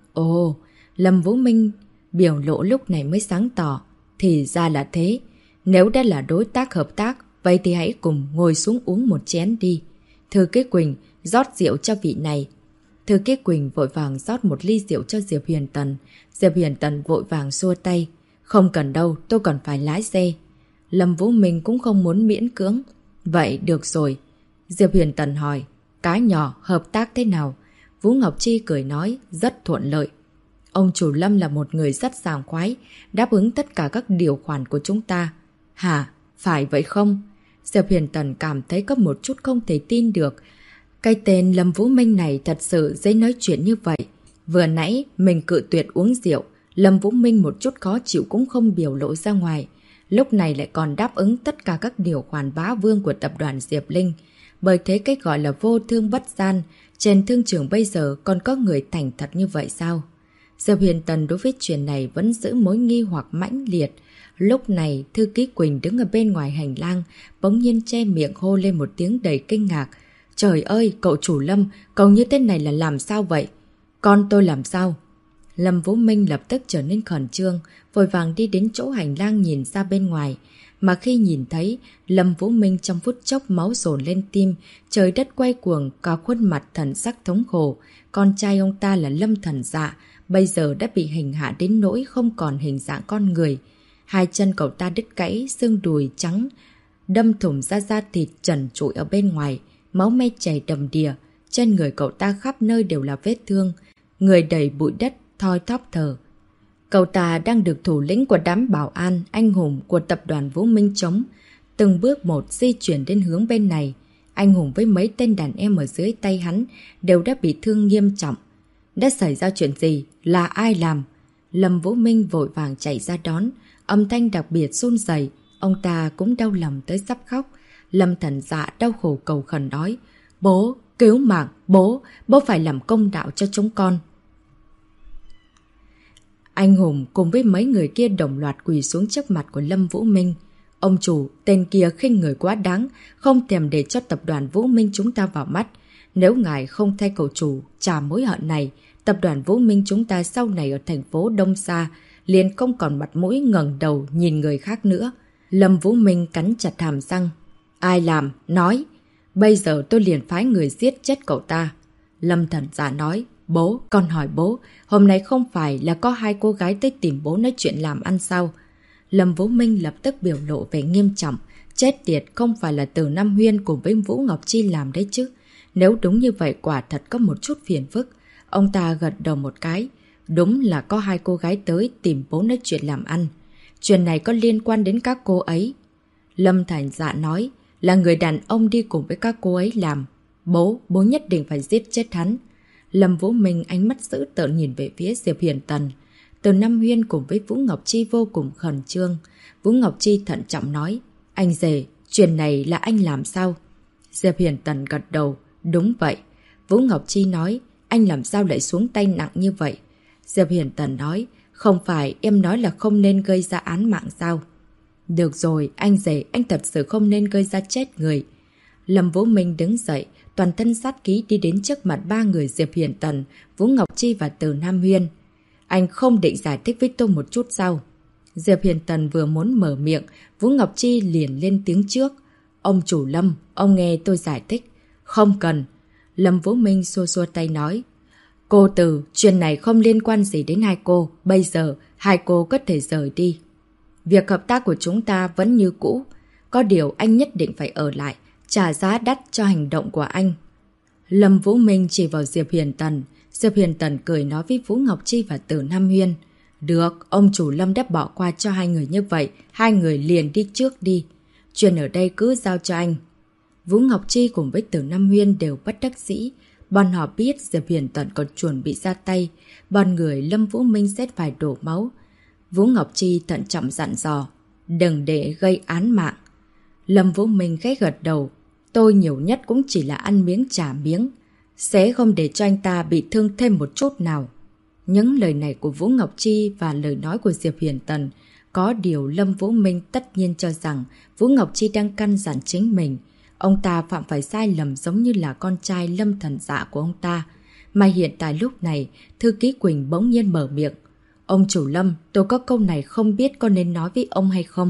Ồ, Lâm Vũ Minh biểu lộ lúc này mới sáng tỏ, thì ra là thế. Nếu đã là đối tác hợp tác, vậy thì hãy cùng ngồi xuống uống một chén đi. Thư ký Quỳnh, rót rượu cho vị này. Thư ký Quỳnh vội vàng rót một ly rượu cho Diệp Huyền Tần. Diệp Huyền Tần vội vàng xua tay. Không cần đâu, tôi còn phải lái xe. Lâm Vũ Minh cũng không muốn miễn cưỡng. Vậy được rồi. Diệp Huyền Tần hỏi, cái nhỏ hợp tác thế nào? Vũ Ngọc Chi cười nói, rất thuận lợi. Ông chủ Lâm là một người rất sảng khoái, đáp ứng tất cả các điều khoản của chúng ta. Hả? Phải vậy không? Diệp Huyền Tần cảm thấy có một chút không thể tin được. Cái tên Lâm Vũ Minh này thật sự dễ nói chuyện như vậy. Vừa nãy mình cự tuyệt uống rượu, Lâm Vũ Minh một chút khó chịu cũng không biểu lộ ra ngoài. Lúc này lại còn đáp ứng tất cả các điều khoản bá vương của tập đoàn Diệp Linh. Bởi thế cái gọi là vô thương bất gian, trên thương trường bây giờ còn có người thành thật như vậy sao? Diệp Huyền Tần đối với chuyện này vẫn giữ mối nghi hoặc mãnh liệt. Lúc này, Thư ký Quỳnh đứng ở bên ngoài hành lang, bỗng nhiên che miệng hô lên một tiếng đầy kinh ngạc. Trời ơi, cậu chủ Lâm, cậu như thế này là làm sao vậy? Con tôi làm sao? Lâm Vũ Minh lập tức trở nên khẩn trương, vội vàng đi đến chỗ hành lang nhìn ra bên ngoài. Mà khi nhìn thấy, Lâm Vũ Minh trong phút chốc máu dồn lên tim, trời đất quay cuồng, cả khuôn mặt thần sắc thống khổ. Con trai ông ta là Lâm Thần Dạ, bây giờ đã bị hành hạ đến nỗi không còn hình dạng con người. Hai chân cậu ta đứt gãy, xương đùi trắng, đâm thủng ra da thịt trần trụi ở bên ngoài, máu me chảy đầm đìa, trên người cậu ta khắp nơi đều là vết thương, người đầy bụi đất, thoi thóp thở. Cậu ta đang được thủ lĩnh của đám bảo an, anh hùng của tập đoàn Vũ Minh chống, từng bước một di chuyển đến hướng bên này. Anh hùng với mấy tên đàn em ở dưới tay hắn đều đã bị thương nghiêm trọng. Đã xảy ra chuyện gì? Là ai làm? Lâm Vũ Minh vội vàng chạy ra đón, âm thanh đặc biệt run rẩy, ông ta cũng đau lòng tới sắp khóc. Lâm Thần Dạ đau khổ cầu khẩn nói, bố, cứu mạng, bố phải làm công đạo cho chúng con. Anh hùng cùng với mấy người kia đồng loạt quỳ xuống trước mặt của Lâm Vũ Minh. Ông chủ, tên kia khinh người quá đáng, không thèm để cho tập đoàn Vũ Minh chúng ta vào mắt. Nếu ngài không thay cậu chủ trả mối hận này, tập đoàn Vũ Minh chúng ta sau này ở thành phố Đông Sa liền không còn mặt mũi ngẩng đầu nhìn người khác nữa. Lâm Vũ Minh cắn chặt hàm răng. Ai làm? Nói. Bây giờ tôi liền phái người giết chết cậu ta. Lâm Thần Dạ nói. Bố, con hỏi bố, hôm nay không phải là có hai cô gái tới tìm bố nói chuyện làm ăn sao? Lâm Vũ Minh lập tức biểu lộ vẻ nghiêm trọng. Chết tiệt, không phải là Từ Nam Huyên cùng với Vũ Ngọc Chi làm đấy chứ. Nếu đúng như vậy quả thật có một chút phiền phức. Ông ta gật đầu một cái. Đúng là có hai cô gái tới tìm bố nói chuyện làm ăn. Chuyện này có liên quan đến các cô ấy. Lâm Thành Dạ nói là người đàn ông đi cùng với các cô ấy làm. Bố nhất định phải giết chết hắn. Lâm Vũ Minh ánh mắt dữ tợn nhìn về phía Diệp Huyền Tần. Từ Nam Huyên cùng với Vũ Ngọc Chi vô cùng khẩn trương. Vũ Ngọc Chi thận trọng nói, anh rể, chuyện này là anh làm sao? Diệp Huyền Tần gật đầu, đúng vậy. Vũ Ngọc Chi nói, anh làm sao lại xuống tay nặng như vậy? Diệp Huyền Tần nói, không phải em nói là không nên gây ra án mạng sao? Được rồi, anh rể, anh thật sự không nên gây ra chết người. Lâm Vũ Minh đứng dậy, toàn thân sát khí đi đến trước mặt ba người Diệp Hiền Tần, Vũ Ngọc Chi và Từ Nam Huyên. Anh không định giải thích với tôi một chút sao? Diệp Hiền Tần vừa muốn mở miệng, Vũ Ngọc Chi liền lên tiếng trước. Ông chủ Lâm, ông nghe tôi giải thích. Không cần. Lâm Vũ Minh xua xua tay nói. Cô Từ, chuyện này không liên quan gì đến hai cô. Bây giờ, hai cô có thể rời đi. Việc hợp tác của chúng ta vẫn như cũ. Có điều anh nhất định phải ở lại, trả giá đắt cho hành động của anh. Lâm Vũ Minh chỉ vào Diệp Hiền Tần. Diệp Hiền Tần cười nói với Vũ Ngọc Chi và Từ Nam Huyên. Được, ông chủ Lâm đã bỏ qua cho hai người như vậy, hai người liền đi trước đi. Chuyện ở đây cứ giao cho anh. Vũ Ngọc Chi cùng với Từ Nam Huyên đều bất đắc dĩ. Bọn họ biết Diệp Hiền Tần còn chuẩn bị ra tay. Bọn người Lâm Vũ Minh sẽ phải đổ máu. Vũ Ngọc Chi thận trọng dặn dò. Đừng để gây án mạng. Lâm Vũ Minh khẽ gật đầu. Tôi nhiều nhất cũng chỉ là ăn miếng trả miếng. Sẽ không để cho anh ta bị thương thêm một chút nào. Những lời này của Vũ Ngọc Chi và lời nói của Diệp Hiền Tần. Có điều Lâm Vũ Minh tất nhiên cho rằng Vũ Ngọc Chi đang căn dặn chính mình. Ông ta phạm phải sai lầm giống như là con trai Lâm Thần Dạ của ông ta. Mà hiện tại lúc này, Thư ký Quỳnh bỗng nhiên mở miệng. Ông chủ Lâm, tôi có câu này không biết có nên nói với ông hay không?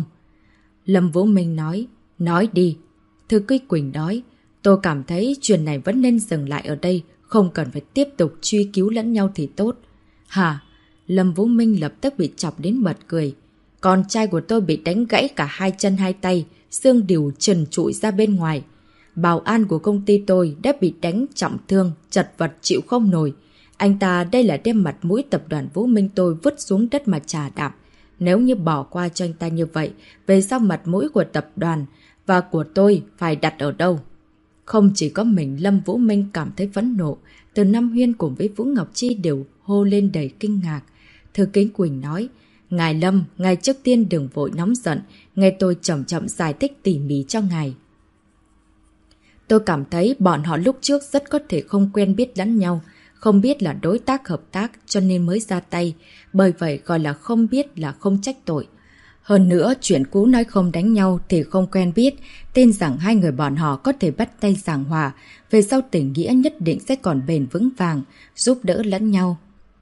Lâm Vũ Minh nói đi. Thư ký Quỳnh nói, tôi cảm thấy chuyện này vẫn nên dừng lại ở đây, không cần phải tiếp tục truy cứu lẫn nhau thì tốt. Hả? Lâm Vũ Minh lập tức bị chọc đến bật cười. Con trai của tôi bị đánh gãy cả hai chân hai tay, xương đùi trần trụi ra bên ngoài. Bảo an của công ty tôi đã bị đánh trọng thương, chật vật chịu không nổi. Anh ta đây là đem mặt mũi tập đoàn Vũ Minh tôi vứt xuống đất mà trà đạp. Nếu như bỏ qua cho anh ta như vậy, về sau mặt mũi của tập đoàn và của tôi phải đặt ở đâu? Không chỉ có mình Lâm Vũ Minh cảm thấy phẫn nộ, Từ Nam Huyên cùng với Vũ Ngọc Chi đều hô lên đầy kinh ngạc. Thư ký Quỳnh nói, Ngài Lâm, ngài trước tiên đừng vội nóng giận, nghe tôi chậm chậm giải thích tỉ mỉ cho ngài. Tôi cảm thấy bọn họ lúc trước rất có thể không quen biết lẫn nhau, không biết là đối tác hợp tác cho nên mới ra tay, bởi vậy gọi là không biết là không trách tội. Hơn nữa, chuyện cũ nói không đánh nhau thì không quen biết, tin rằng hai người bọn họ có thể bắt tay giảng hòa, về sau tình nghĩa nhất định sẽ còn bền vững vàng, giúp đỡ lẫn nhau.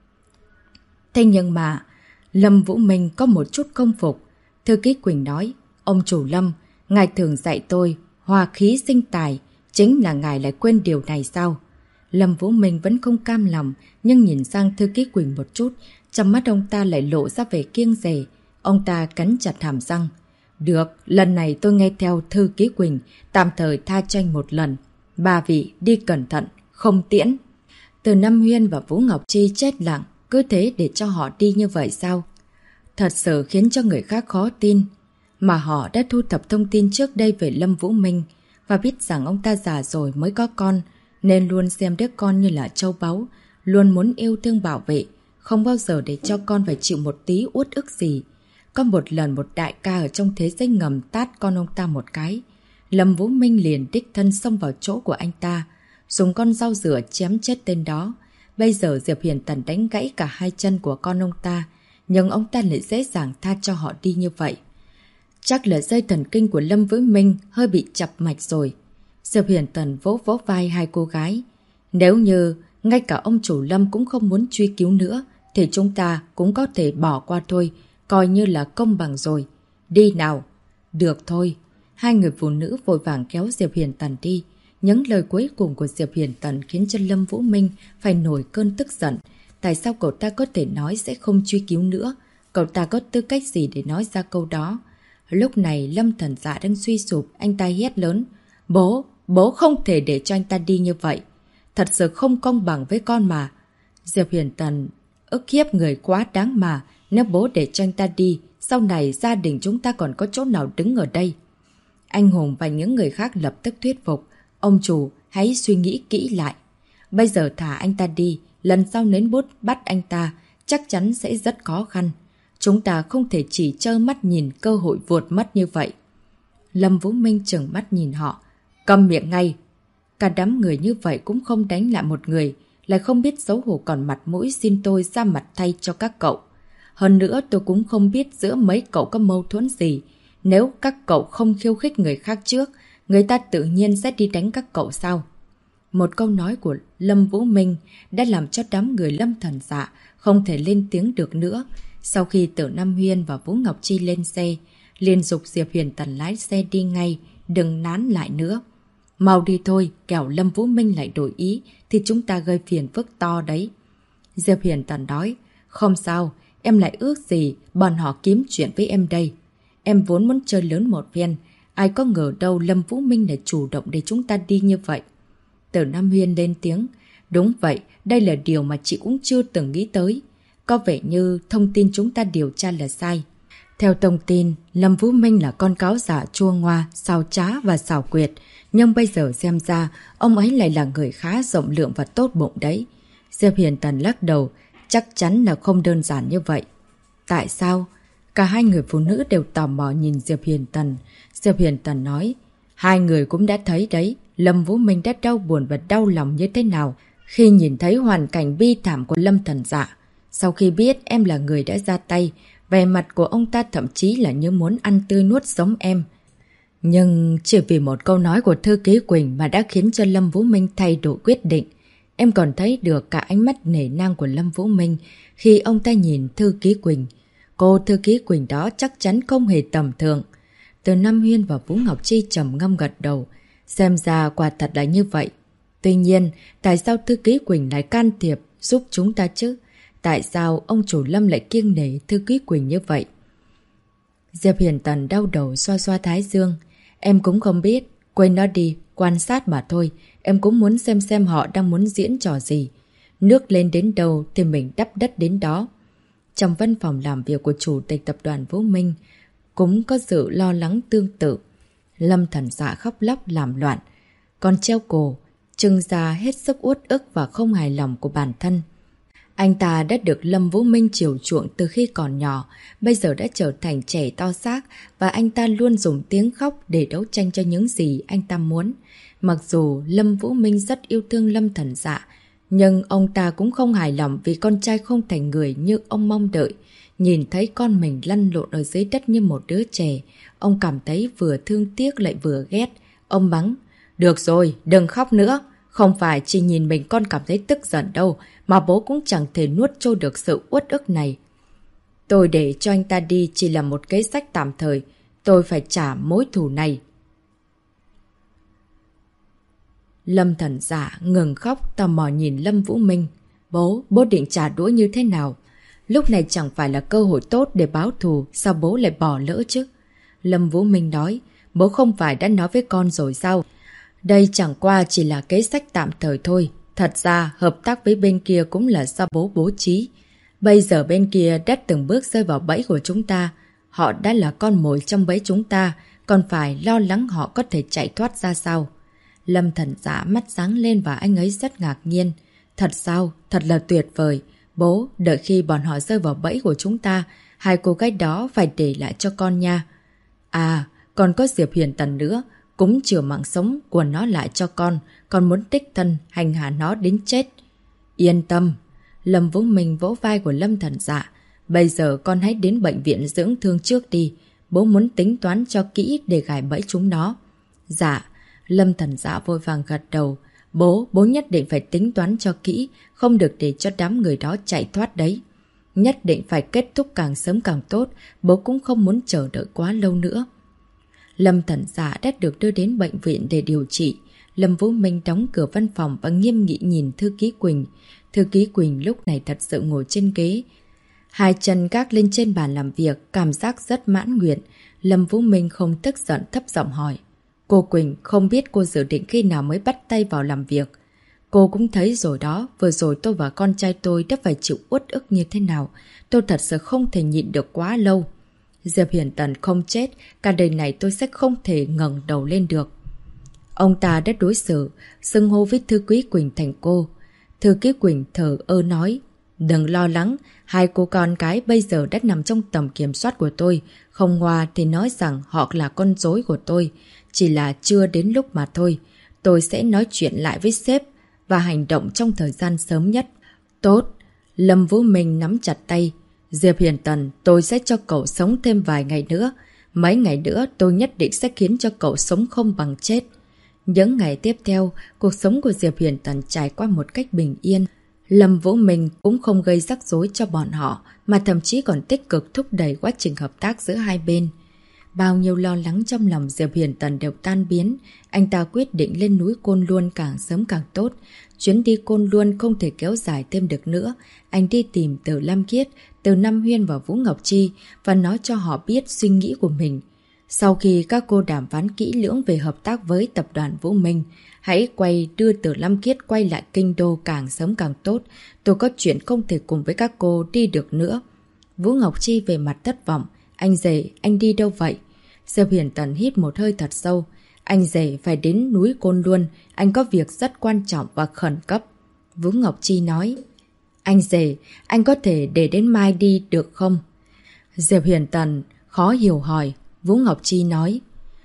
Thế nhưng mà, Lâm Vũ Minh có một chút công phục. Thư ký Quỳnh nói, ông chủ Lâm, ngài thường dạy tôi, hòa khí sinh tài, chính là ngài lại quên điều này sao? Lâm Vũ Minh vẫn không cam lòng, nhưng nhìn sang Thư ký Quỳnh một chút, trong mắt ông ta lại lộ ra vẻ kiêng dè. Ông ta cắn chặt hàm răng. Được, lần này tôi nghe theo Thư ký Quỳnh, tạm thời tha cho anh một lần. Ba vị, đi cẩn thận, không tiễn. Từ Nam Huyên và Vũ Ngọc Chi chết lặng, cứ thế để cho họ đi như vậy sao? Thật sự khiến cho người khác khó tin. Mà họ đã thu thập thông tin trước đây về Lâm Vũ Minh và biết rằng ông ta già rồi mới có con, nên luôn xem đứa con như là châu báu, luôn muốn yêu thương bảo vệ, không bao giờ để cho con phải chịu một tí uất ức gì. Có một lần một đại ca ở trong thế giới ngầm tát con ông ta một cái. Lâm Vũ Minh liền đích thân xông vào chỗ của anh ta, dùng con dao rửa chém chết tên đó. Bây giờ Diệp Hiền Tần đánh gãy cả hai chân của con ông ta, nhưng ông ta lại dễ dàng tha cho họ đi như vậy. Chắc là dây thần kinh của Lâm Vũ Minh hơi bị chập mạch rồi. Diệp Hiền Tần vỗ vỗ vai hai cô gái. Nếu như ngay cả ông chủ Lâm cũng không muốn truy cứu nữa, thì chúng ta cũng có thể bỏ qua thôi, coi như là công bằng rồi. Đi nào. Được thôi. Hai người phụ nữ vội vàng kéo Diệp Hiền Tần đi. Những lời cuối cùng của Diệp Hiền Tần khiến cho Lâm Vũ Minh phải nổi cơn tức giận. Tại sao cậu ta có thể nói sẽ không truy cứu nữa? Cậu ta có tư cách gì để nói ra câu đó? Lúc này Lâm Thần Dạ đang suy sụp, anh ta hét lớn. Bố không thể để cho anh ta đi như vậy. Thật sự không công bằng với con mà. Diệp Hiền Tần ức hiếp người quá đáng mà. Nếu bố để cho anh ta đi, sau này gia đình chúng ta còn có chỗ nào đứng ở đây? Anh Hùng và những người khác lập tức thuyết phục. Ông chủ, hãy suy nghĩ kỹ lại. Bây giờ thả anh ta đi, lần sau nến bút bắt anh ta, chắc chắn sẽ rất khó khăn. Chúng ta không thể chỉ trơ mắt nhìn cơ hội vụt mất như vậy. Lâm Vũ Minh trừng mắt nhìn họ. Câm miệng ngay. Cả đám người như vậy cũng không đánh lại một người, lại không biết xấu hổ còn mặt mũi xin tôi ra mặt thay cho các cậu. Hơn nữa tôi cũng không biết giữa mấy cậu có mâu thuẫn gì. Nếu các cậu không khiêu khích người khác trước, người ta tự nhiên sẽ đi đánh các cậu sao? Một câu nói của Lâm Vũ Minh đã làm cho đám người Lâm Thần Dạ không thể lên tiếng được nữa. Sau khi Tử Nam Huyên và Vũ Ngọc Chi lên xe, liền dục Diệp Huyền Tần lái xe đi ngay, đừng nán lại nữa. Mau đi thôi, kẻo Lâm Vũ Minh lại đổi ý thì chúng ta gây phiền phức to đấy. Diệp Huyền Tần nói, không sao, em lại ước gì bọn họ kiếm chuyện với em đây. Em vốn muốn chơi lớn một phen, ai có ngờ đâu Lâm Vũ Minh lại chủ động để chúng ta đi như vậy. Tử Nam Huyên lên tiếng, đúng vậy, đây là điều mà chị cũng chưa từng nghĩ tới. Có vẻ như thông tin chúng ta điều tra là sai. Theo thông tin, Lâm Vũ Minh là con cáo giả chua ngoa, xảo trá và xảo quyệt. Nhưng bây giờ xem ra, ông ấy lại là người khá rộng lượng và tốt bụng đấy. Diệp Huyền Tần lắc đầu, chắc chắn là không đơn giản như vậy. Tại sao? Cả hai người phụ nữ đều tò mò nhìn Diệp Huyền Tần. Diệp Huyền Tần nói, hai người cũng đã thấy đấy, Lâm Vũ Minh đã đau buồn và đau lòng như thế nào khi nhìn thấy hoàn cảnh bi thảm của Lâm Thần Dạ. Sau khi biết em là người đã ra tay, vẻ mặt của ông ta thậm chí là như muốn ăn tươi nuốt sống em. Nhưng chỉ vì một câu nói của thư ký Quỳnh mà đã khiến cho Lâm Vũ Minh thay đổi quyết định. Em còn thấy được cả ánh mắt nể nang của Lâm Vũ Minh khi ông ta nhìn thư ký Quỳnh. Cô thư ký Quỳnh đó chắc chắn không hề tầm thường. Từ Nam Huyên và Vũ Ngọc Chi trầm ngâm gật đầu. Xem ra quả thật là như vậy. Tuy nhiên, tại sao thư ký Quỳnh lại can thiệp giúp chúng ta chứ? Tại sao ông chủ Lâm lại kiêng nể thư ký Quỳnh như vậy? Diệp Huyền Tần đau đầu xoa xoa thái dương. Em cũng không biết, quên nó đi, quan sát mà thôi. Em cũng muốn xem họ đang muốn diễn trò gì. Nước lên đến đâu thì mình đắp đất đến đó. Trong văn phòng làm việc của chủ tịch tập đoàn Vũ Minh cũng có sự lo lắng tương tự. Lâm Thần Dạ khóc lóc làm loạn, còn treo cổ, trưng ra hết sức uất ức và không hài lòng của bản thân. Anh ta đã được Lâm Vũ Minh chiều chuộng từ khi còn nhỏ, bây giờ đã trở thành trẻ to xác và anh ta luôn dùng tiếng khóc để đấu tranh cho những gì anh ta muốn. Mặc dù Lâm Vũ Minh rất yêu thương Lâm Thần Dạ, nhưng ông ta cũng không hài lòng vì con trai không thành người như ông mong đợi. Nhìn thấy con mình lăn lộn ở dưới đất như một đứa trẻ, ông cảm thấy vừa thương tiếc lại vừa ghét. Ông mắng, được rồi, đừng khóc nữa. Không phải chỉ nhìn mình con cảm thấy tức giận đâu, mà bố cũng chẳng thể nuốt trôi được sự uất ức này. Tôi để cho anh ta đi chỉ là một kế sách tạm thời, tôi phải trả mối thù này. Lâm Thần Dạ ngừng khóc tò mò nhìn Lâm Vũ Minh. Bố định trả đũa như thế nào? Lúc này chẳng phải là cơ hội tốt để báo thù, sao bố lại bỏ lỡ chứ? Lâm Vũ Minh nói, bố không phải đã nói với con rồi sao? Đây chẳng qua chỉ là kế sách tạm thời thôi. Thật ra, hợp tác với bên kia cũng là do bố bố trí. Bây giờ bên kia đã từng bước rơi vào bẫy của chúng ta. Họ đã là con mồi trong bẫy chúng ta, còn phải lo lắng họ có thể chạy thoát ra sao. Lâm Thần Dạ mắt sáng lên và anh ấy rất ngạc nhiên. Thật sao? Thật là tuyệt vời. Bố, đợi khi bọn họ rơi vào bẫy của chúng ta, hai cô gái đó phải để lại cho con nha. À, còn có Diệp Huyền Tần nữa, cũng chừa mạng sống của nó lại cho con muốn đích thân hành hạ nó đến chết. Yên tâm. Lâm Vũ Minh vỗ vai của Lâm Thần Dạ. Bây giờ con hãy đến bệnh viện dưỡng thương trước đi. Bố muốn tính toán cho kỹ để gài bẫy chúng nó. Dạ. Lâm Thần Dạ vội vàng gật đầu. Bố nhất định phải tính toán cho kỹ, không được để cho đám người đó chạy thoát đấy. Nhất định phải kết thúc càng sớm càng tốt, bố cũng không muốn chờ đợi quá lâu nữa. Lâm Thần Dạ đã được đưa đến bệnh viện để điều trị. Lâm Vũ Minh đóng cửa văn phòng và nghiêm nghị nhìn thư ký Quỳnh. Thư ký Quỳnh lúc này thật sự ngồi trên ghế, hai chân gác lên trên bàn làm việc, cảm giác rất mãn nguyện. Lâm Vũ Minh không tức giận thấp giọng hỏi. Cô Quỳnh, không biết cô dự định khi nào mới bắt tay vào làm việc. Cô cũng thấy rồi đó, vừa rồi tôi và con trai tôi đã phải chịu uất ức như thế nào. Tôi thật sự không thể nhịn được quá lâu. Diệp Huyền Tần không chết, cả đời này tôi sẽ không thể ngẩng đầu lên được. Ông ta đã đối xử, xưng hô với thư ký Quỳnh thành cô. Thư ký Quỳnh thờ ơ nói, đừng lo lắng, hai cô con cái bây giờ đã nằm trong tầm kiểm soát của tôi. Không ngoa thì nói rằng họ là con rối của tôi, chỉ là chưa đến lúc mà thôi. Tôi sẽ nói chuyện lại với sếp và hành động trong thời gian sớm nhất. Tốt. Lâm Vũ Minh nắm chặt tay. Diệp Huyền Tần, tôi sẽ cho cậu sống thêm vài ngày nữa. Mấy ngày nữa tôi nhất định sẽ khiến cho cậu sống không bằng chết. Những ngày tiếp theo, cuộc sống của Diệp Huyền Tần trải qua một cách bình yên. Lâm Vũ Minh cũng không gây rắc rối cho bọn họ, mà thậm chí còn tích cực thúc đẩy quá trình hợp tác giữa hai bên. Bao nhiêu lo lắng trong lòng Diệp Huyền Tần đều tan biến, anh ta quyết định lên núi Côn Luân càng sớm càng tốt. Chuyến đi Côn Luân không thể kéo dài thêm được nữa, anh đi tìm Từ Lam Khiết, Từ Nam Huyên và Vũ Ngọc Chi và nói cho họ biết suy nghĩ của mình. Sau khi các cô đàm phán kỹ lưỡng về hợp tác với tập đoàn Vũ Minh, hãy đưa Từ Lam Khiết quay lại kinh đô càng sớm càng tốt, tôi có chuyện không thể cùng với các cô đi được nữa. Vũ Ngọc Chi về mặt thất vọng, anh rể, anh đi đâu vậy? Diệp Huyền Tần hít một hơi thật sâu. Anh rể phải đến núi Côn Luân, anh có việc rất quan trọng và khẩn cấp. Vũ Ngọc Chi nói, anh rể, anh có thể để đến mai đi được không? Diệp Huyền Tần khó hiểu hỏi. Vũ Ngọc Chi nói,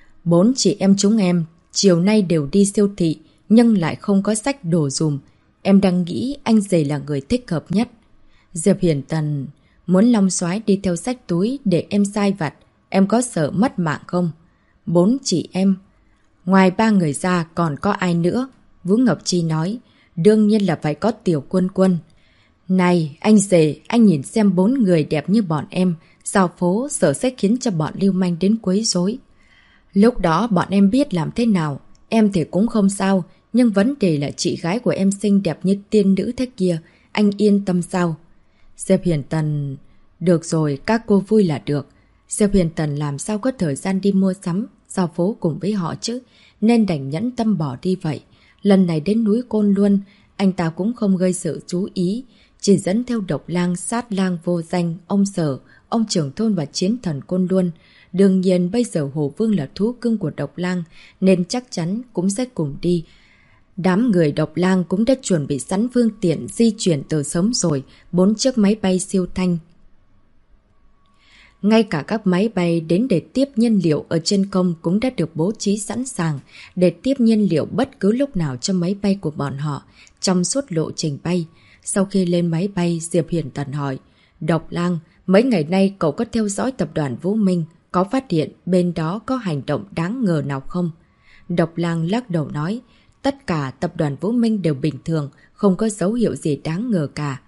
4 chị em chúng em chiều nay đều đi siêu thị nhưng lại không có sách đồ dùm. Em đang nghĩ anh rể là người thích hợp nhất. Diệp Huyền Tần muốn Long Soái đi theo sách túi để em sai vặt. Em có sợ mất mạng không? 4 chị em. Ngoài 3 người ra còn có ai nữa? Vũ Ngọc Chi nói, đương nhiên là phải có Tiểu Quân Quân. Này, anh rể, anh nhìn xem 4 người đẹp như bọn em, sao phố sợ sẽ khiến cho bọn lưu manh đến quấy rối. Lúc đó bọn em biết làm thế nào, em thì cũng không sao, nhưng vấn đề là chị gái của em xinh đẹp như tiên nữ thế kia, anh yên tâm sao? Diệp Huyền Tần... Được rồi, các cô vui là được. Diệp Huyền Tần làm sao có thời gian đi mua sắm, giao phố cùng với họ chứ, nên đành nhẫn tâm bỏ đi vậy. Lần này đến núi Côn Luân, anh ta cũng không gây sự chú ý, chỉ dẫn theo Độc Lang, Sát Lang vô danh, ông Sở, ông trưởng thôn và chiến thần Côn Luân. Đương nhiên bây giờ Hổ Vương là thú cưng của Độc Lang, nên chắc chắn cũng sẽ cùng đi. Đám người Độc Lang cũng đã chuẩn bị sẵn phương tiện di chuyển từ sớm rồi, 4 chiếc máy bay siêu thanh. Ngay cả các máy bay đến để tiếp nhiên liệu ở trên công cũng đã được bố trí sẵn sàng để tiếp nhiên liệu bất cứ lúc nào cho máy bay của bọn họ trong suốt lộ trình bay. Sau khi lên máy bay, Diệp Huyền Tần hỏi, Độc Lang, mấy ngày nay cậu có theo dõi tập đoàn Vũ Minh, có phát hiện bên đó có hành động đáng ngờ nào không? Độc Lang lắc đầu nói, tất cả tập đoàn Vũ Minh đều bình thường, không có dấu hiệu gì đáng ngờ cả.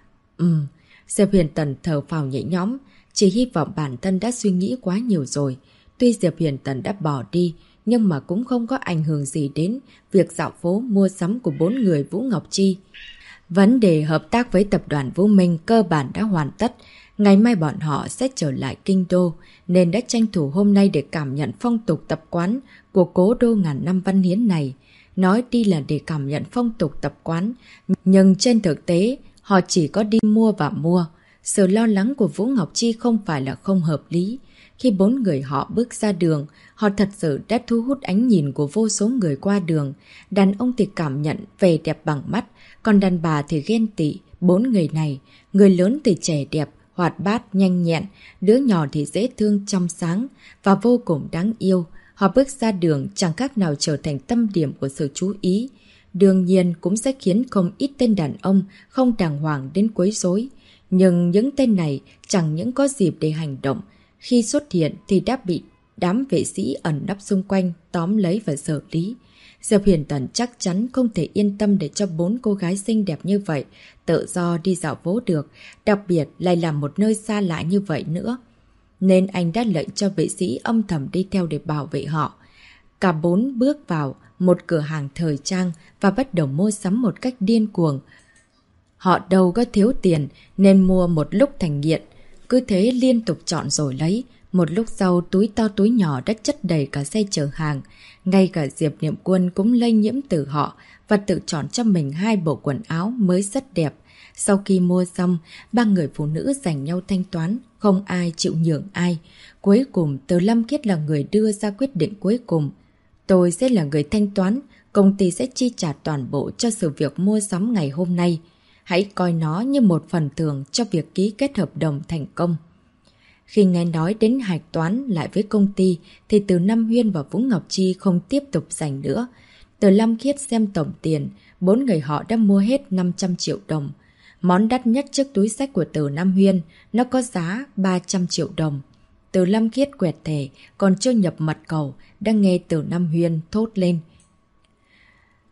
Diệp Huyền Tần thở phào nhẹ nhõm, chỉ hy vọng bản thân đã suy nghĩ quá nhiều rồi. Tuy Diệp Huyền Tần đã bỏ đi, nhưng mà cũng không có ảnh hưởng gì đến việc dạo phố mua sắm của 4 người Vũ Ngọc Chi. Vấn đề hợp tác với tập đoàn Vũ Minh cơ bản đã hoàn tất. Ngày mai bọn họ sẽ trở lại kinh đô, nên đã tranh thủ hôm nay để cảm nhận phong tục tập quán của cố đô ngàn năm văn hiến này. Nói đi là để cảm nhận phong tục tập quán, nhưng trên thực tế họ chỉ có đi mua và mua. Sự lo lắng của Vũ Ngọc Chi không phải là không hợp lý. Khi 4 người họ bước ra đường, họ thật sự đã thu hút ánh nhìn của vô số người qua đường. Đàn ông thì cảm nhận vẻ đẹp bằng mắt, còn đàn bà thì ghen tị. 4 người này, người lớn thì trẻ đẹp, hoạt bát, nhanh nhẹn, đứa nhỏ thì dễ thương, trong sáng và vô cùng đáng yêu. Họ bước ra đường chẳng khác nào trở thành tâm điểm của sự chú ý. Đương nhiên cũng sẽ khiến không ít tên đàn ông không đàng hoàng đến quấy rối. Nhưng những tên này chẳng những có dịp để hành động, khi xuất hiện thì đã bị đám vệ sĩ ẩn nấp xung quanh tóm lấy và xử lý. Diệp Huyền Tần chắc chắn không thể yên tâm để cho 4 cô gái xinh đẹp như vậy tự do đi dạo phố được, đặc biệt lại là một nơi xa lạ như vậy nữa. Nên anh đã lệnh cho vệ sĩ âm thầm đi theo để bảo vệ họ. Cả 4 bước vào một cửa hàng thời trang và bắt đầu mua sắm một cách điên cuồng. Họ đâu có thiếu tiền nên mua một lúc thành nghiện, cứ thế liên tục chọn rồi lấy. Một lúc sau túi to túi nhỏ đã chất đầy cả xe chở hàng. Ngay cả Diệp Niệm Quân cũng lây nhiễm từ họ và tự chọn cho mình 2 bộ quần áo mới rất đẹp. Sau khi mua xong, 3 người phụ nữ giành nhau thanh toán, không ai chịu nhường ai. Cuối cùng Từ Lam Khiết là người đưa ra quyết định cuối cùng. Tôi sẽ là người thanh toán, công ty sẽ chi trả toàn bộ cho sự việc mua sắm ngày hôm nay. Hãy coi nó như một phần thưởng cho việc ký kết hợp đồng thành công. Khi nghe nói đến hạch toán lại với công ty thì Từ Nam Huyên và Vũ Ngọc Chi không tiếp tục giành nữa. Từ Lam Khiết xem tổng tiền, 4 người họ đã mua hết 500 triệu đồng. Món đắt nhất chiếc túi xách của Từ Nam Huyên, nó có giá 300 triệu đồng. Từ Lam Khiết quẹt thẻ, còn chưa nhập mật khẩu, đang nghe Từ Nam Huyên thốt lên.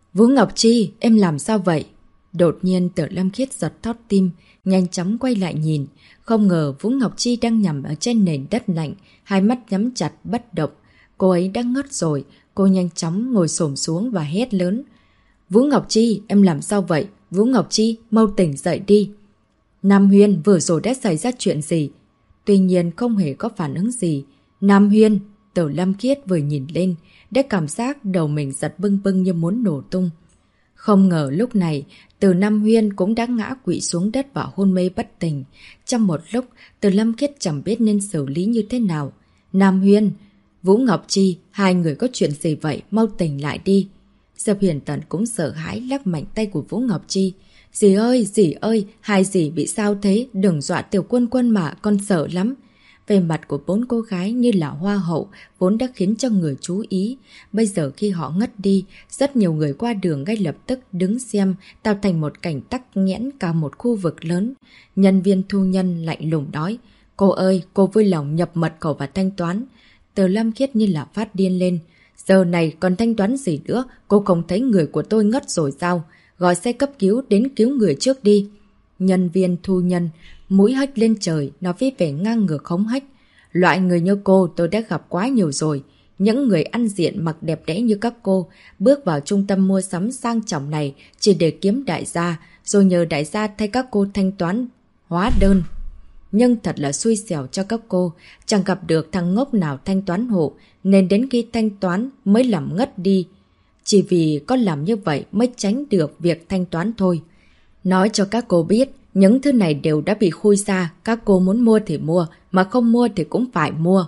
Vũ Ngọc Chi, em làm sao vậy? Đột nhiên Tử Lâm Khiết giật thót tim, nhanh chóng quay lại nhìn. Không ngờ Vũ Ngọc Chi đang nằm ở trên nền đất lạnh, hai mắt nhắm chặt bất động. Cô ấy đã ngất rồi, cô nhanh chóng ngồi xổm xuống và hét lớn. Vũ Ngọc Chi, em làm sao vậy? Vũ Ngọc Chi, mau tỉnh dậy đi. Nam Huyên, vừa rồi đã xảy ra chuyện gì? Tuy nhiên không hề có phản ứng gì. Nam Huyên, Tử Lâm Khiết vừa nhìn lên, đã cảm giác đầu mình giật bưng bưng như muốn nổ tung. Không ngờ lúc này, Từ Nam Huyên cũng đã ngã quỵ xuống đất và hôn mê bất tỉnh. Trong một lúc, Từ Lâm Khiết chẳng biết nên xử lý như thế nào. Nam Huyên, Vũ Ngọc Chi, hai người có chuyện gì vậy? Mau tỉnh lại đi. Diệp Huyền Tần cũng sợ hãi lắc mạnh tay của Vũ Ngọc Chi. Dì ơi, hai dì bị sao thế? Đừng dọa Tiểu Quân Quân mà, con sợ lắm. Về mặt của bốn cô gái như là hoa hậu vốn đã khiến cho người chú ý. Bây giờ khi họ ngất đi, rất nhiều người qua đường ngay lập tức đứng xem, tạo thành một cảnh tắc nghẽn cả một khu vực lớn. Nhân viên thu nhân lạnh lùng nói, cô ơi, cô vui lòng nhập mật khẩu và thanh toán. Từ Lâm Khiết như là phát điên lên. Giờ này còn thanh toán gì nữa, cô không thấy người của tôi ngất rồi sao? Gọi xe cấp cứu đến cứu người trước đi. Nhân viên thu nhân mũi hếch lên trời, nói với vẻ ngang ngược hống hách. Loại người như cô tôi đã gặp quá nhiều rồi. Những người ăn diện mặc đẹp đẽ như các cô, bước vào trung tâm mua sắm sang trọng này chỉ để kiếm đại gia, rồi nhờ đại gia thay các cô thanh toán hóa đơn. Nhưng thật là xui xẻo cho các cô, chẳng gặp được thằng ngốc nào thanh toán hộ, nên đến khi thanh toán mới làm ngất đi. Chỉ vì có làm như vậy mới tránh được việc thanh toán thôi. Nói cho các cô biết, những thứ này đều đã bị khui ra, các cô muốn mua thì mua, mà không mua thì cũng phải mua.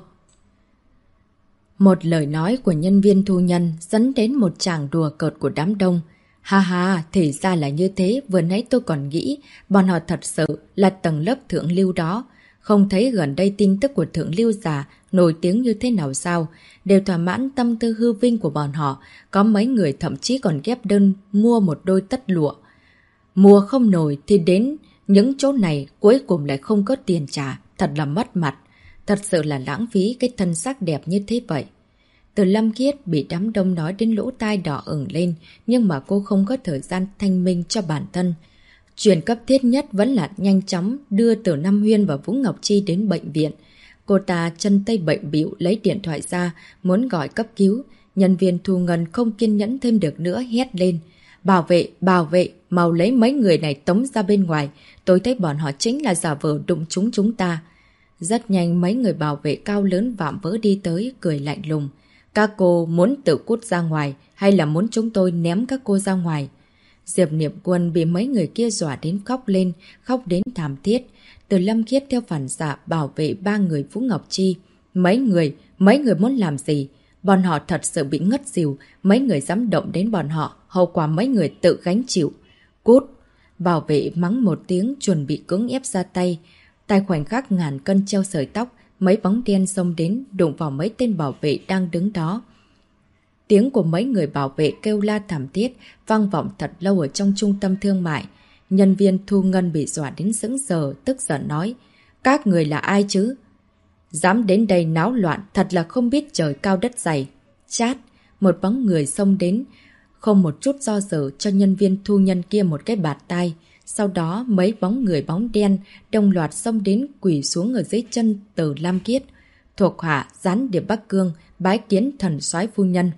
Một lời nói của nhân viên thu nhân dẫn đến một tràng đùa cợt của đám đông. Ha ha, thì ra là như thế, vừa nãy tôi còn nghĩ bọn họ thật sự là tầng lớp thượng lưu đó. Không thấy gần đây tin tức của thượng lưu già nổi tiếng như thế nào sao, đều thỏa mãn tâm tư hư vinh của bọn họ, có mấy người thậm chí còn ghép đơn mua một đôi tất lụa. Mua không nổi thì đến những chỗ này cuối cùng lại không có tiền trả, thật là mất mặt, thật sự là lãng phí cái thân xác đẹp như thế vậy. Từ Lâm Khiết bị đám đông nói đến lỗ tai đỏ ửng lên, nhưng mà cô không có thời gian thanh minh cho bản thân. Chuyện cấp thiết nhất vẫn là nhanh chóng đưa Từ Nam Huyên và Vũ Ngọc Chi đến bệnh viện. Cô ta chân tay bệnh bịu lấy điện thoại ra, muốn gọi cấp cứu. Nhân viên thu ngân không kiên nhẫn thêm được nữa hét lên. Bảo vệ, mau lấy mấy người này tống ra bên ngoài. Tôi thấy bọn họ chính là giả vờ đụng chúng ta. Rất nhanh mấy người bảo vệ cao lớn vạm vỡ đi tới, cười lạnh lùng. Các cô muốn tự cút ra ngoài hay là muốn chúng tôi ném các cô ra ngoài? Diệp Niệm Quân bị mấy người kia dọa đến khóc lên, khóc đến thảm thiết. Từ Lâm Khiết theo phản xạ bảo vệ ba người Vũ Ngọc Chi. Mấy người muốn làm gì? Bọn họ thật sự bị ngất xỉu, mấy người dám động đến bọn họ, hậu quả mấy người tự gánh chịu. Cút! Bảo vệ mắng một tiếng chuẩn bị cưỡng ép ra tay. Tại khoảnh khắc ngàn cân treo sợi tóc, mấy bóng đen xông đến đụng vào mấy tên bảo vệ đang đứng đó. Tiếng của mấy người bảo vệ kêu la thảm thiết vang vọng thật lâu ở trong trung tâm thương mại. Nhân viên thu ngân bị dọa đến sững sờ, tức giận nói. Các người là ai chứ? Dám đến đây náo loạn, thật là không biết trời cao đất dày. Chát! Một bóng người xông đến, không một chút do dự cho nhân viên thu nhân kia một cái bạt tai. Sau đó mấy bóng người bóng đen đồng loạt xông đến quỳ xuống ở dưới chân Từ Lam Khiết. Thuộc hạ gián điệp Bắc Cương bái kiến thần soái phu nhân.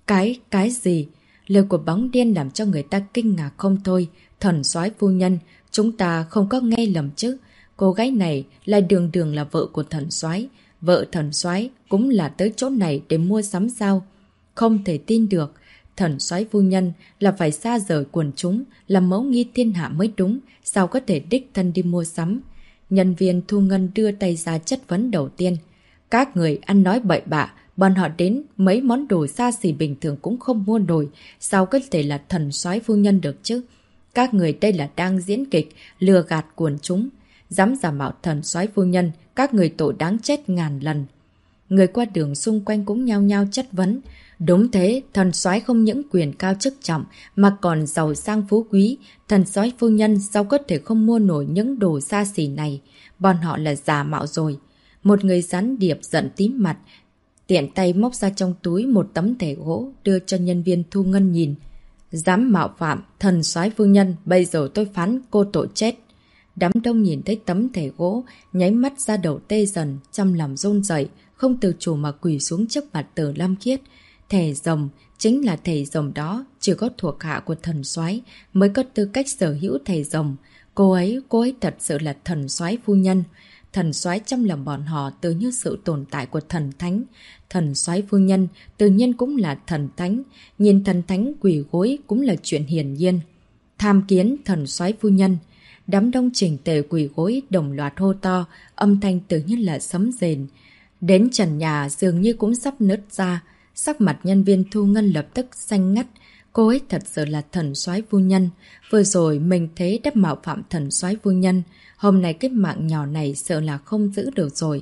Cái gì? Lời của bóng đen làm cho người ta kinh ngạc không thôi. Thần soái phu nhân, chúng ta không có nghe lầm chứ? Cô gái này lại đường đường là vợ của thần soái. Vợ thần soái cũng là tới chỗ này để mua sắm sao? Không thể tin được. Thần soái phu nhân là phải xa rời quần chúng, là mẫu nghi thiên hạ mới đúng, sao có thể đích thân đi mua sắm? Nhân viên thu ngân đưa tay ra chất vấn đầu tiên. Các người ăn nói bậy bạ, bọn họ đến mấy món đồ xa xỉ bình thường cũng không mua nổi, sao có thể là thần soái phu nhân được chứ? Các người đây là đang diễn kịch, lừa gạt quần chúng. Dám giả mạo thần soái phu nhân, các người tội đáng chết ngàn lần. Người qua đường xung quanh cũng nhao nhao chất vấn. Đúng thế, thần soái không những quyền cao chức trọng mà còn giàu sang phú quý. Thần soái phu nhân sao có thể không mua nổi những đồ xa xỉ này? Bọn họ là giả mạo rồi. Một người gián điệp giận tím mặt, tiện tay móc ra trong túi một tấm thẻ gỗ đưa cho nhân viên thu ngân nhìn. Dám mạo phạm thần soái phu nhân, bây giờ tôi phán cô tội chết. Đám đông nhìn thấy tấm thẻ gỗ, nháy mắt ra đầu tê dần, trong lòng run rẩy, không tự chủ mà quỳ xuống trước mặt Từ Lam Khiết. Thẻ rồng chính là thẻ rồng đó, chỉ có thuộc hạ của thần soái mới có tư cách sở hữu thẻ rồng. Cô ấy thật sự là thần soái phu nhân. Thần soái trong lòng bọn họ tự như sự tồn tại của thần thánh. Thần soái phu nhân tự nhiên cũng là thần thánh, nhìn thần thánh quỳ gối cũng là chuyện hiển nhiên. Tham kiến thần soái phu nhân. Đám đông chỉnh tề quỳ gối đồng loạt hô to, âm thanh tự nhiên là sấm rền. Đến trần nhà dường như cũng sắp nứt ra, sắc mặt nhân viên thu ngân lập tức xanh ngắt. Cô ấy thật sự là thần soái phu nhân. Vừa rồi mình thấy đã mạo phạm thần soái phu nhân. Hôm nay cái mạng nhỏ này sợ là không giữ được rồi.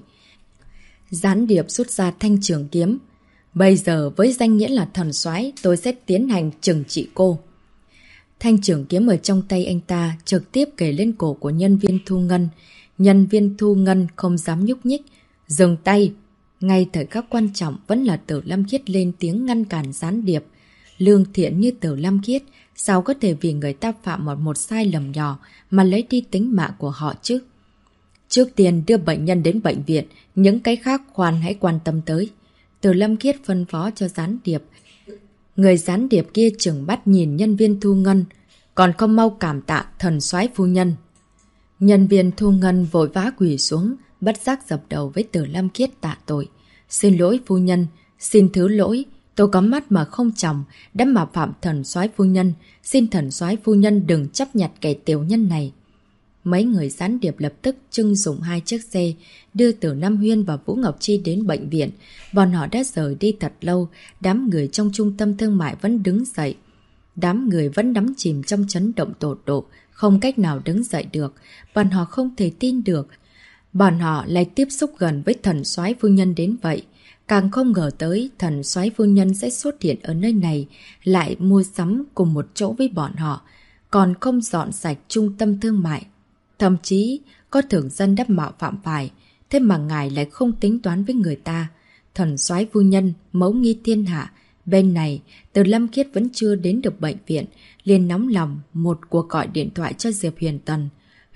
Gián điệp rút ra thanh trường kiếm. Bây giờ với danh nghĩa là thần soái, tôi sẽ tiến hành trừng trị cô. Thanh trường kiếm ở trong tay anh ta trực tiếp kề lên cổ của nhân viên thu ngân. Nhân viên thu ngân không dám nhúc nhích. Dừng tay! Ngay thời khắc quan trọng vẫn là Tử Lam Khiết lên tiếng ngăn cản gián điệp. Lương thiện như Tử Lam Khiết, sao có thể vì người ta phạm một sai lầm nhỏ mà lấy đi tính mạng của họ chứ? Trước tiên đưa bệnh nhân đến bệnh viện, những cái khác khoan hãy quan tâm tới. Tử Lam Khiết phân phó cho gián điệp. Người gián điệp kia trừng mắt nhìn nhân viên thu ngân, còn không mau cảm tạ thần soái phu nhân. Nhân viên thu ngân vội vã quỳ xuống, bất giác dập đầu với Tử Lam Khiết tạ tội. Xin lỗi phu nhân, xin thứ lỗi, tôi có mắt mà không tròng, đã mạo phạm thần soái phu nhân, xin thần soái phu nhân đừng chấp nhặt kẻ tiểu nhân này. Mấy người gián điệp lập tức trưng dụng 2 chiếc xe, đưa Từ Nam Huyên và Vũ Ngọc Chi đến bệnh viện. Bọn họ đã rời đi thật lâu, đám người trong trung tâm thương mại vẫn đứng dậy. Đám người vẫn đắm chìm trong chấn động tột độ, không cách nào đứng dậy được. Bọn họ không thể tin được. Bọn họ lại tiếp xúc gần với thần soái phu nhân đến vậy. Càng không ngờ tới thần soái phu nhân sẽ xuất hiện ở nơi này, lại mua sắm cùng một chỗ với bọn họ, còn không dọn sạch trung tâm thương mại. Thậm chí có thường dân đắp mạo phạm phải, thế mà ngài lại không tính toán với người ta. Thần soái phu nhân, mẫu nghi thiên hạ. Bên này, Từ Lâm Khiết vẫn chưa đến được bệnh viện, liền nóng lòng một cuộc gọi điện thoại cho Diệp Huyền Tần.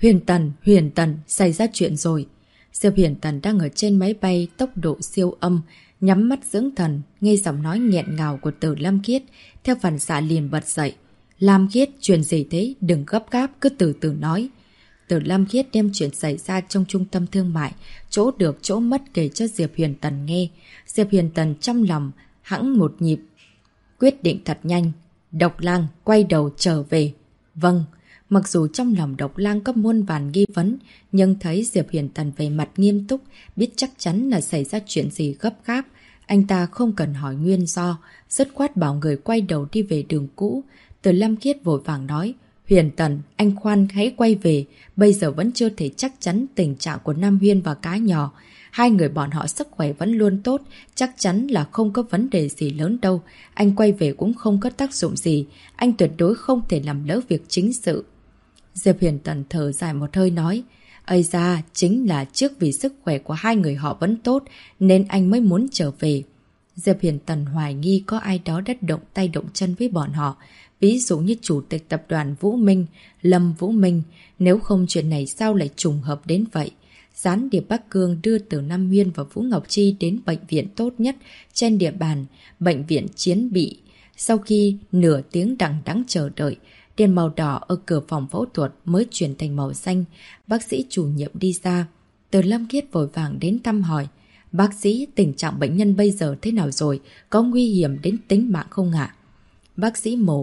Huyền Tần, xảy ra chuyện rồi. Diệp Huyền Tần đang ở trên máy bay tốc độ siêu âm, nhắm mắt dưỡng thần, nghe giọng nói nghẹn ngào của Từ Lâm Khiết, theo phản xạ liền bật dậy. Lam Khiết, chuyện gì thế? Đừng gấp gáp, cứ từ từ nói. Từ Lam Khiết đem chuyện xảy ra trong trung tâm thương mại, chỗ được chỗ mất kể cho Diệp Huyền Tần nghe. Diệp Huyền Tần trong lòng hẵng một nhịp, quyết định thật nhanh. Độc Lang, quay đầu trở về. Vâng. Mặc dù trong lòng Độc Lang có muôn vàn nghi vấn, nhưng thấy Diệp Huyền Tần về mặt nghiêm túc, biết chắc chắn là xảy ra chuyện gì gấp gáp. Anh ta không cần hỏi nguyên do, dứt khoát bảo người quay đầu đi về đường cũ. Từ Lam Khiết vội vàng nói, Huyền Tần, anh khoan hãy quay về, bây giờ vẫn chưa thể chắc chắn tình trạng của Nam Huyên và Cá Nhỏ. Hai người bọn họ sức khỏe vẫn luôn tốt, chắc chắn là không có vấn đề gì lớn đâu. Anh quay về cũng không có tác dụng gì, anh tuyệt đối không thể làm lỡ việc chính sự. Diệp Huyền Tần thở dài một hơi nói, ây da, chính là trước vì sức khỏe của hai người họ vẫn tốt, nên anh mới muốn trở về. Diệp Huyền Tần hoài nghi có ai đó đã động tay động chân với bọn họ, ví dụ như chủ tịch tập đoàn Vũ Minh, Lâm Vũ Minh, nếu không chuyện này sao lại trùng hợp đến vậy. Gián điệp Bắc Cương đưa Từ Nam Huyên và Vũ Ngọc Chi đến bệnh viện tốt nhất trên địa bàn, bệnh viện Chiến Bị. Sau khi nửa tiếng đằng đẵng chờ đợi, đèn màu đỏ ở cửa phòng phẫu thuật mới chuyển thành màu xanh, bác sĩ chủ nhiệm đi ra. Từ Lâm Khiết vội vàng đến thăm hỏi, bác sĩ, tình trạng bệnh nhân bây giờ thế nào rồi, có nguy hiểm đến tính mạng không ạ? Bác sĩ Mộ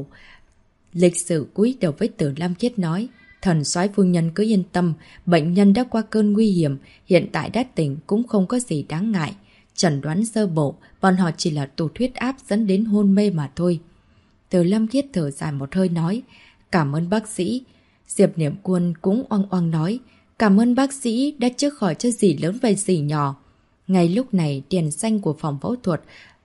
lịch sự cúi đầu với Từ Lam Khiết nói, thần soái phu nhân cứ yên tâm, bệnh nhân đã qua cơn nguy hiểm, hiện tại đã tỉnh cũng không có gì đáng ngại. Chẩn đoán sơ bộ, bọn họ chỉ là tụt huyết áp dẫn đến hôn mê mà thôi. Từ Lam Khiết thở dài một hơi nói, cảm ơn bác sĩ. Diệp Niệm Quân cũng oang oang nói, cảm ơn bác sĩ đã chữa khỏi cho dì lớn và dì nhỏ. Ngay lúc này, đèn xanh của phòng phẫu thuật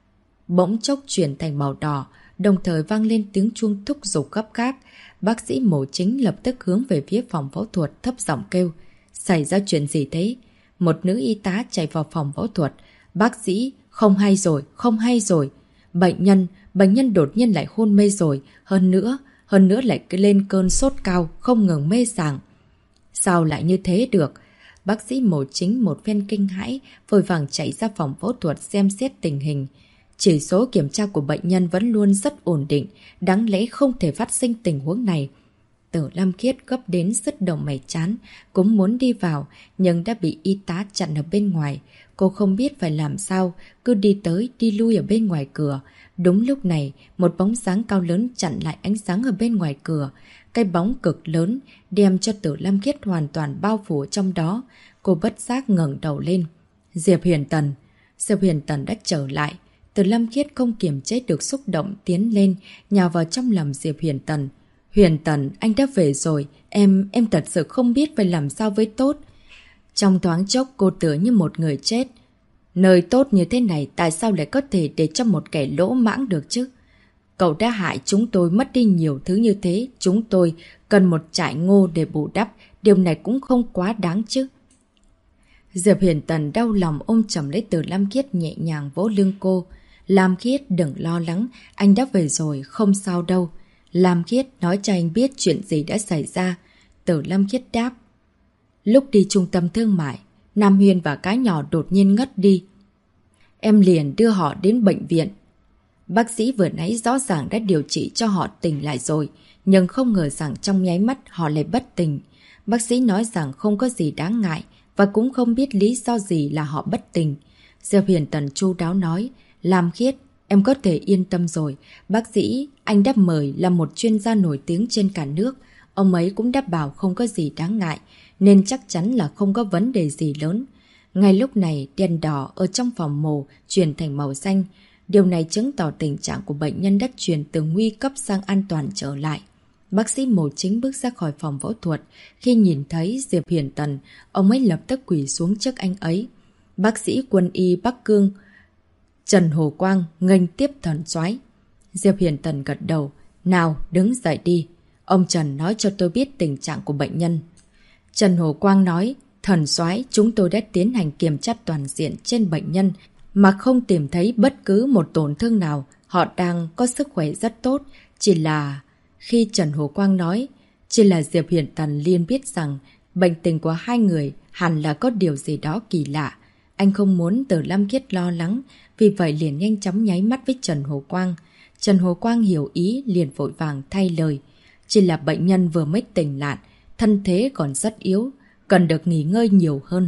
bỗng chốc chuyển thành màu đỏ, đồng thời vang lên tiếng chuông thúc giục gấp gáp. Bác sĩ Mộ Chính lập tức hướng về phía phòng phẫu thuật thấp giọng kêu, xảy ra chuyện gì thế? Một nữ y tá chạy vào phòng phẫu thuật, bác sĩ, không hay rồi, không hay rồi. Bệnh nhân đột nhiên lại hôn mê rồi, hơn nữa lại lên cơn sốt cao, không ngừng mê sảng. Sao lại như thế được? Bác sĩ mổ chính một phen kinh hãi, vội vàng chạy ra phòng phẫu thuật xem xét tình hình. Chỉ số kiểm tra của bệnh nhân vẫn luôn rất ổn định, đáng lẽ không thể phát sinh tình huống này. Tử Lam Khiết gấp đến sứt đầu mày chán, cũng muốn đi vào, nhưng đã bị y tá chặn ở bên ngoài. Cô không biết phải làm sao, cứ đi tới đi lui ở bên ngoài cửa. Đúng lúc này, một bóng dáng cao lớn chặn lại ánh sáng ở bên ngoài cửa. Cái bóng cực lớn, đem cho Tử Lam Khiết hoàn toàn bao phủ trong đó. Cô bất giác ngẩng đầu lên. Diệp Huyền Tần. Diệp Huyền Tần đã trở lại. Tử Lam Khiết không kiềm chế được xúc động tiến lên, nhào vào trong lòng Diệp Huyền Tần. Huyền Tần, anh đã về rồi. Em thật sự không biết phải làm sao với tốt. Trong thoáng chốc cô tựa như một người chết. Nơi tốt như thế này tại sao lại có thể để cho một kẻ lỗ mãng được chứ? Cậu đã hại chúng tôi mất đi nhiều thứ như thế. Chúng tôi cần một trại ngô để bù đắp. Điều này cũng không quá đáng chứ. Diệp Huyền Tần đau lòng ôm chầm lấy Từ Lam Khiết, nhẹ nhàng vỗ lưng cô. Lam Khiết đừng lo lắng, anh đã về rồi, không sao đâu. Lam Khiết nói cho anh biết chuyện gì đã xảy ra. Từ Lam Khiết đáp. Lúc đi trung tâm thương mại, Nam Huyên và cái nhỏ đột nhiên ngất đi. Em liền đưa họ đến bệnh viện. Bác sĩ vừa nãy rõ ràng đã điều trị cho họ tỉnh lại rồi, nhưng không ngờ rằng trong nháy mắt họ lại bất tỉnh. Bác sĩ nói rằng không có gì đáng ngại và cũng không biết lý do gì là họ bất tỉnh. Diệp Huyền Tần chu đáo nói, Lam Khiết, em có thể yên tâm rồi. Bác sĩ anh đã mời là một chuyên gia nổi tiếng trên cả nước. Ông ấy cũng đã bảo không có gì đáng ngại, nên chắc chắn là không có vấn đề gì lớn. Ngay lúc này, đèn đỏ ở trong phòng mổ chuyển thành màu xanh. Điều này chứng tỏ tình trạng của bệnh nhân đã chuyển từ nguy cấp sang an toàn trở lại. Bác sĩ mổ chính bước ra khỏi phòng phẫu thuật. Khi nhìn thấy Diệp Huyền Tần, ông ấy lập tức quỳ xuống trước anh ấy. Bác sĩ quân y Bắc Cương Trần Hồ Quang nghênh tiếp Thần Soái. Diệp Huyền Tần gật đầu. Nào, đứng dậy đi. Ông Trần nói cho tôi biết tình trạng của bệnh nhân. Trần Hồ Quang nói, Thần Soái, chúng tôi đã tiến hành kiểm tra toàn diện trên bệnh nhân mà không tìm thấy bất cứ một tổn thương nào. Họ đang có sức khỏe rất tốt. Chỉ là... Khi Trần Hồ Quang nói, chỉ là Diệp Huyền Tần liền biết rằng bệnh tình của hai người hẳn là có điều gì đó kỳ lạ. Anh không muốn Từ Lam Khiết lo lắng, vì vậy liền nhanh chóng nháy mắt với Trần Hồ Quang. Trần Hồ Quang hiểu ý liền vội vàng thay lời. Chỉ là bệnh nhân vừa mới tỉnh lại, thân thế còn rất yếu, cần được nghỉ ngơi nhiều hơn.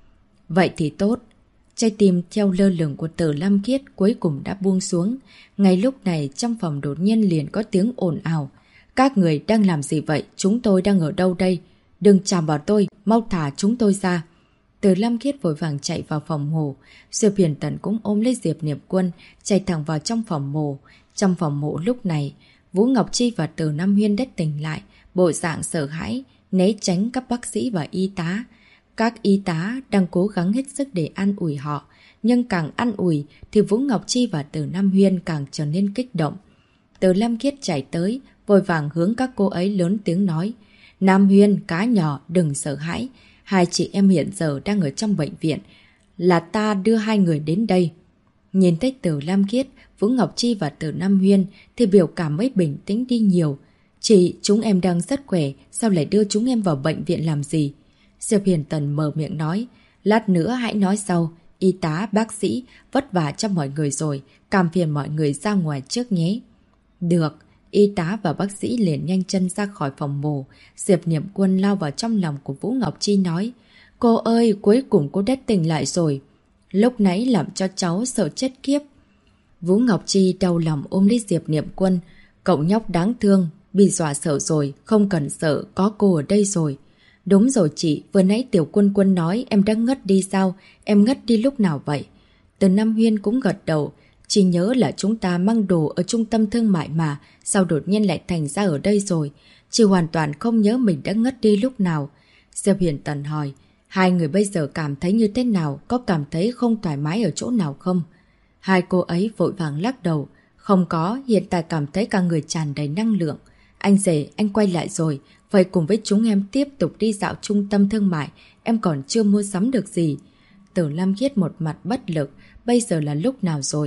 Vậy thì tốt. Trái tim theo lơ lửng của Từ Lam Khiết cuối cùng đã buông xuống. Ngay lúc này trong phòng đột nhiên liền có tiếng ồn ào. Các người đang làm gì vậy? Chúng tôi đang ở đâu đây? Đừng chạm vào tôi, mau thả chúng tôi ra. Từ Lam Khiết vội vàng chạy vào phòng mổ. Diệp Huyền Tần cũng ôm lấy Diệp Niệm Quân, chạy thẳng vào trong phòng mổ. Trong phòng mổ lúc này, Vũ Ngọc Chi và Từ Nam Huyên đã tỉnh lại, bộ dạng sợ hãi, né tránh các bác sĩ và y tá. Các y tá đang cố gắng hết sức để an ủi họ, nhưng càng an ủi thì Vũ Ngọc Chi và Từ Nam Huyên càng trở nên kích động. Từ Lam Khiết chạy tới, vội vàng hướng các cô ấy lớn tiếng nói, Nam Huyên, cá nhỏ, đừng sợ hãi. Hai chị em hiện giờ đang ở trong bệnh viện, là ta đưa hai người đến đây. Nhìn thấy Từ Lam Khiết, Vũ Ngọc Chi và Từ Nam Huyên thì biểu cảm mới bình tĩnh đi nhiều. Chị, chúng em đang rất khỏe, sao lại đưa chúng em vào bệnh viện làm gì? Diệp Huyền Tần mở miệng nói, lát nữa hãy nói sau. Y tá, bác sĩ, vất vả cho mọi người rồi, cảm phiền mọi người ra ngoài trước nhé. Được. Y tá và bác sĩ liền nhanh chân ra khỏi phòng mổ. Diệp Niệm Quân lao vào trong lòng của Vũ Ngọc Chi nói, cô ơi, cuối cùng cô đã tỉnh lại rồi. Lúc nãy làm cho cháu sợ chết khiếp. Vũ Ngọc Chi đau lòng ôm lấy Diệp Niệm Quân. Cậu nhóc đáng thương, bị dọa sợ rồi, không cần sợ, có cô ở đây rồi. Đúng rồi chị, vừa nãy Tiểu Quân Quân nói em đã ngất đi sao? Em ngất đi lúc nào vậy? Từ Nam Huyên cũng gật đầu. Chỉ nhớ là chúng ta mang đồ ở trung tâm thương mại mà, sao đột nhiên lại thành ra ở đây rồi? Chị hoàn toàn không nhớ mình đã ngất đi lúc nào. Diệp Huyền Tần hỏi, hai người bây giờ cảm thấy như thế nào? Có cảm thấy không thoải mái ở chỗ nào không? Hai cô ấy vội vàng lắc đầu. Không có, hiện tại cảm thấy cả người tràn đầy năng lượng. Anh rể, anh quay lại rồi. Vậy cùng với chúng em tiếp tục đi dạo trung tâm thương mại. Em còn chưa mua sắm được gì. Từ Lam Khiết một mặt bất lực. Bây giờ là lúc nào rồi?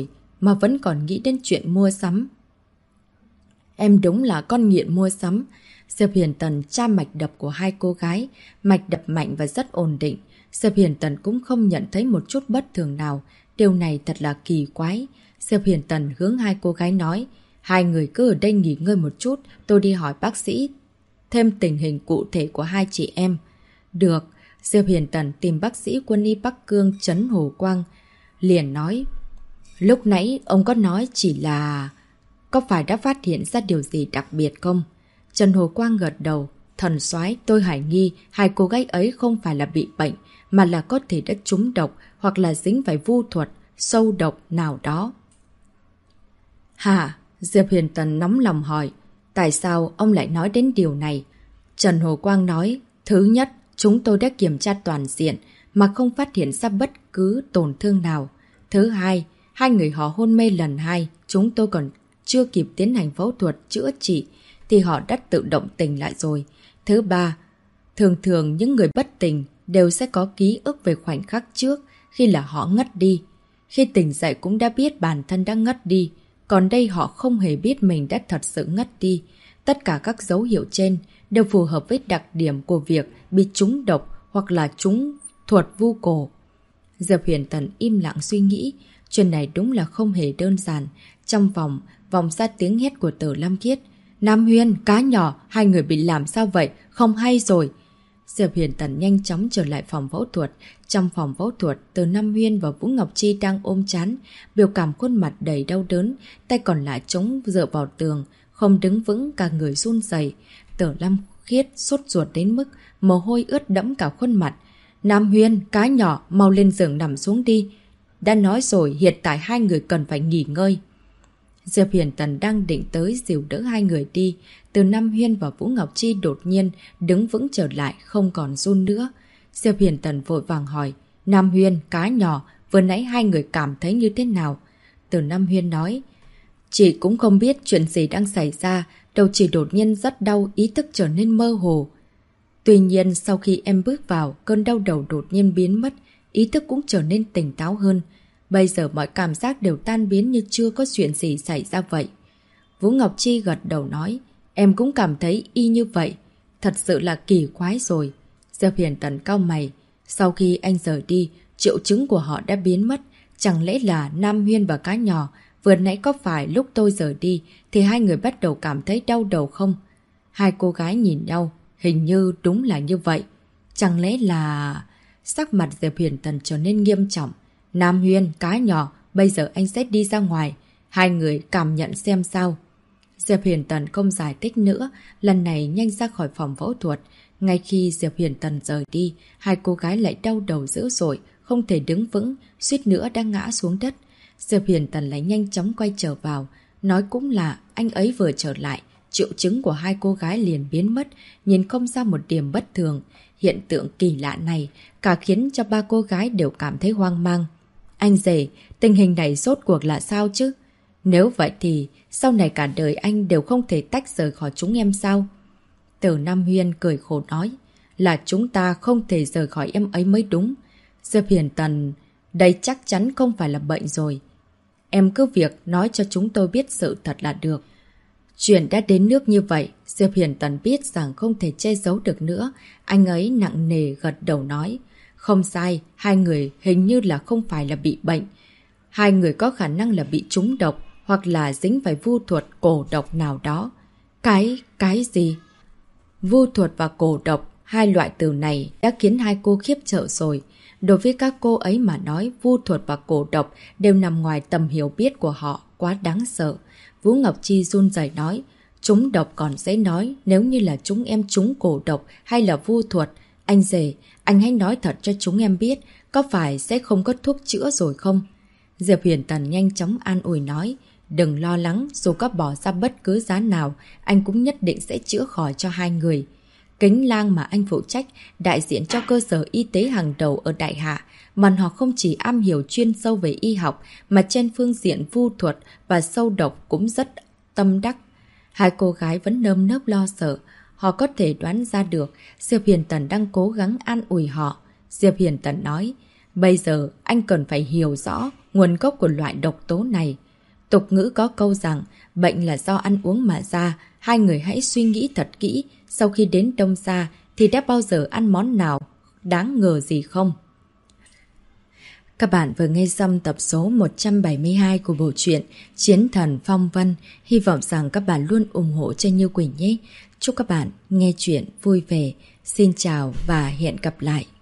mà vẫn còn nghĩ đến chuyện mua sắm. Em đúng là con nghiện mua sắm. Diệp Hiền Tần tra mạch đập của hai cô gái, mạch đập mạnh và rất ổn định. Diệp Hiền Tần cũng không nhận thấy một chút bất thường nào. Điều này thật là kỳ quái. Diệp Hiền Tần hướng hai cô gái nói, hai người cứ ở đây nghỉ ngơi một chút, tôi đi hỏi bác sĩ thêm tình hình cụ thể của hai chị em. Được. Diệp Hiền Tần tìm bác sĩ quân y Bắc Cương Trấn Hồ Quang. Liền nói, lúc nãy ông có nói chỉ là... Có phải đã phát hiện ra điều gì đặc biệt không? Trần Hồ Quang gật đầu. Thần soái, tôi hoài nghi hai cô gái ấy không phải là bị bệnh, mà là có thể đã trúng độc hoặc là dính phải vu thuật, sâu độc nào đó. Hả? Diệp Hiền Tần nóng lòng hỏi. Tại sao ông lại nói đến điều này? Trần Hồ Quang nói, thứ nhất, chúng tôi đã kiểm tra toàn diện mà không phát hiện ra bất cứ tổn thương nào. Thứ hai, hai người họ hôn mê lần hai, chúng tôi còn chưa kịp tiến hành phẫu thuật chữa trị thì họ đã tự động tỉnh lại rồi. Thứ ba, thường thường những người bất tỉnh đều sẽ có ký ức về khoảnh khắc trước khi là họ ngất đi. Khi tỉnh dậy cũng đã biết bản thân đã ngất đi, còn đây họ không hề biết mình đã thật sự ngất đi. Tất cả các dấu hiệu trên đều phù hợp với đặc điểm của việc bị trúng độc hoặc là trúng thuật vu cổ. Diệp Hiền Tần im lặng suy nghĩ, chuyện này đúng là không hề đơn giản. Trong vòng ra tiếng hét của Tử Lam Khiết. Nam Huyên, cá nhỏ, hai người bị làm sao vậy? Không hay rồi. Diệp Hiền Tần nhanh chóng trở lại phòng phẫu thuật. Trong phòng phẫu thuật, Từ Nam Huyên và Vũ Ngọc Chi đang ôm trán, biểu cảm khuôn mặt đầy đau đớn, tay còn lại chống dựa vào tường, không đứng vững, cả người run rẩy. Tử Lam Khiết sốt ruột đến mức mồ hôi ướt đẫm cả khuôn mặt. Nam Huyên, cá nhỏ, mau lên giường nằm xuống đi. Đã nói rồi, hiện tại hai người cần phải nghỉ ngơi. Diệp Hiền Tần đang định tới dìu đỡ hai người đi. Từ Nam Huyên và Vũ Ngọc Chi đột nhiên đứng vững trở lại, không còn run nữa. Diệp Hiền Tần vội vàng hỏi, Nam Huyên, cá nhỏ, vừa nãy hai người cảm thấy như thế nào? Từ Nam Huyên nói, chị cũng không biết chuyện gì đang xảy ra, đầu chị đột nhiên rất đau, ý thức trở nên mơ hồ. Tuy nhiên sau khi em bước vào, cơn đau đầu đột nhiên biến mất, ý thức cũng trở nên tỉnh táo hơn. Bây giờ mọi cảm giác đều tan biến như chưa có chuyện gì xảy ra vậy. Vũ Ngọc Chi gật đầu nói, em cũng cảm thấy y như vậy. Thật sự là kỳ quái rồi. Diệp Hiền Tần cau mày. Sau khi anh rời đi, triệu chứng của họ đã biến mất. Chẳng lẽ là Nam Huyên và cá nhỏ, vừa nãy có phải lúc tôi rời đi thì hai người bắt đầu cảm thấy đau đầu không? Hai cô gái nhìn nhau, hình như đúng là như vậy. Chẳng lẽ là... Sắc mặt Diệp Hiền Tần trở nên nghiêm trọng. Nam Huyên, cá nhỏ, bây giờ anh sẽ đi ra ngoài. Hai người cảm nhận xem sao. Diệp Hiền Tần không giải thích nữa, lần này nhanh ra khỏi phòng phẫu thuật. Ngay khi Diệp Hiền Tần rời đi, hai cô gái lại đau đầu dữ dội, không thể đứng vững, suýt nữa đã ngã xuống đất. Diệp Hiền Tần lại nhanh chóng quay trở vào. Nói cũng là, anh ấy vừa trở lại, triệu chứng của hai cô gái liền biến mất, nhìn không ra một điểm bất thường. Hiện tượng kỳ lạ này cả khiến cho ba cô gái đều cảm thấy hoang mang. Anh rể, tình hình này rốt cuộc là sao chứ? Nếu vậy thì sau này cả đời anh đều không thể tách rời khỏi chúng em sao? Từ Nam Huyên cười khổ nói, là chúng ta không thể rời khỏi em ấy mới đúng. Diệp Hiền Tần, đây chắc chắn không phải là bệnh rồi. Em cứ việc nói cho chúng tôi biết sự thật là được. Chuyện đã đến nước như vậy, Diệp Hiền Tần biết rằng không thể che giấu được nữa. Anh ấy nặng nề gật đầu nói, không sai, hai người hình như là không phải là bị bệnh. Hai người có khả năng là bị trúng độc hoặc là dính phải vu thuật cổ độc nào đó. Cái gì? Vu thuật và cổ độc, hai loại từ này đã khiến hai cô khiếp sợ rồi. Đối với các cô ấy mà nói, vu thuật và cổ độc đều nằm ngoài tầm hiểu biết của họ, quá đáng sợ. Vũ Ngọc Chi run rẩy nói, trúng độc còn dễ nói, nếu như là chúng em trúng cổ độc hay là vu thuật. Anh rể, anh hãy nói thật cho chúng em biết, có phải sẽ không có thuốc chữa rồi không? Diệp Hiền Tần nhanh chóng an ủi nói, đừng lo lắng, dù có bỏ ra bất cứ giá nào, anh cũng nhất định sẽ chữa khỏi cho hai người. Kính Lang mà anh phụ trách, đại diện cho cơ sở y tế hàng đầu ở Đại Hạ, mà họ không chỉ am hiểu chuyên sâu về y học, mà trên phương diện vu thuật và sâu độc cũng rất tâm đắc. Hai cô gái vẫn nơm nớp lo sợ, họ có thể đoán ra được Diệp Hiền Tần đang cố gắng an ủi họ. Diệp Hiền Tần nói, bây giờ anh cần phải hiểu rõ nguồn gốc của loại độc tố này. Tục ngữ có câu rằng bệnh là do ăn uống mà ra. Hai người hãy suy nghĩ thật kỹ, sau khi đến Đông Gia thì đã bao giờ ăn món nào đáng ngờ gì không? Các bạn vừa nghe xong tập số 172 của bộ truyện Chiến Thần Phong Vân. Hy vọng rằng các bạn luôn ủng hộ cho Như Quỳnh nhé. Chúc các bạn nghe chuyện vui vẻ. Xin chào và hẹn gặp lại.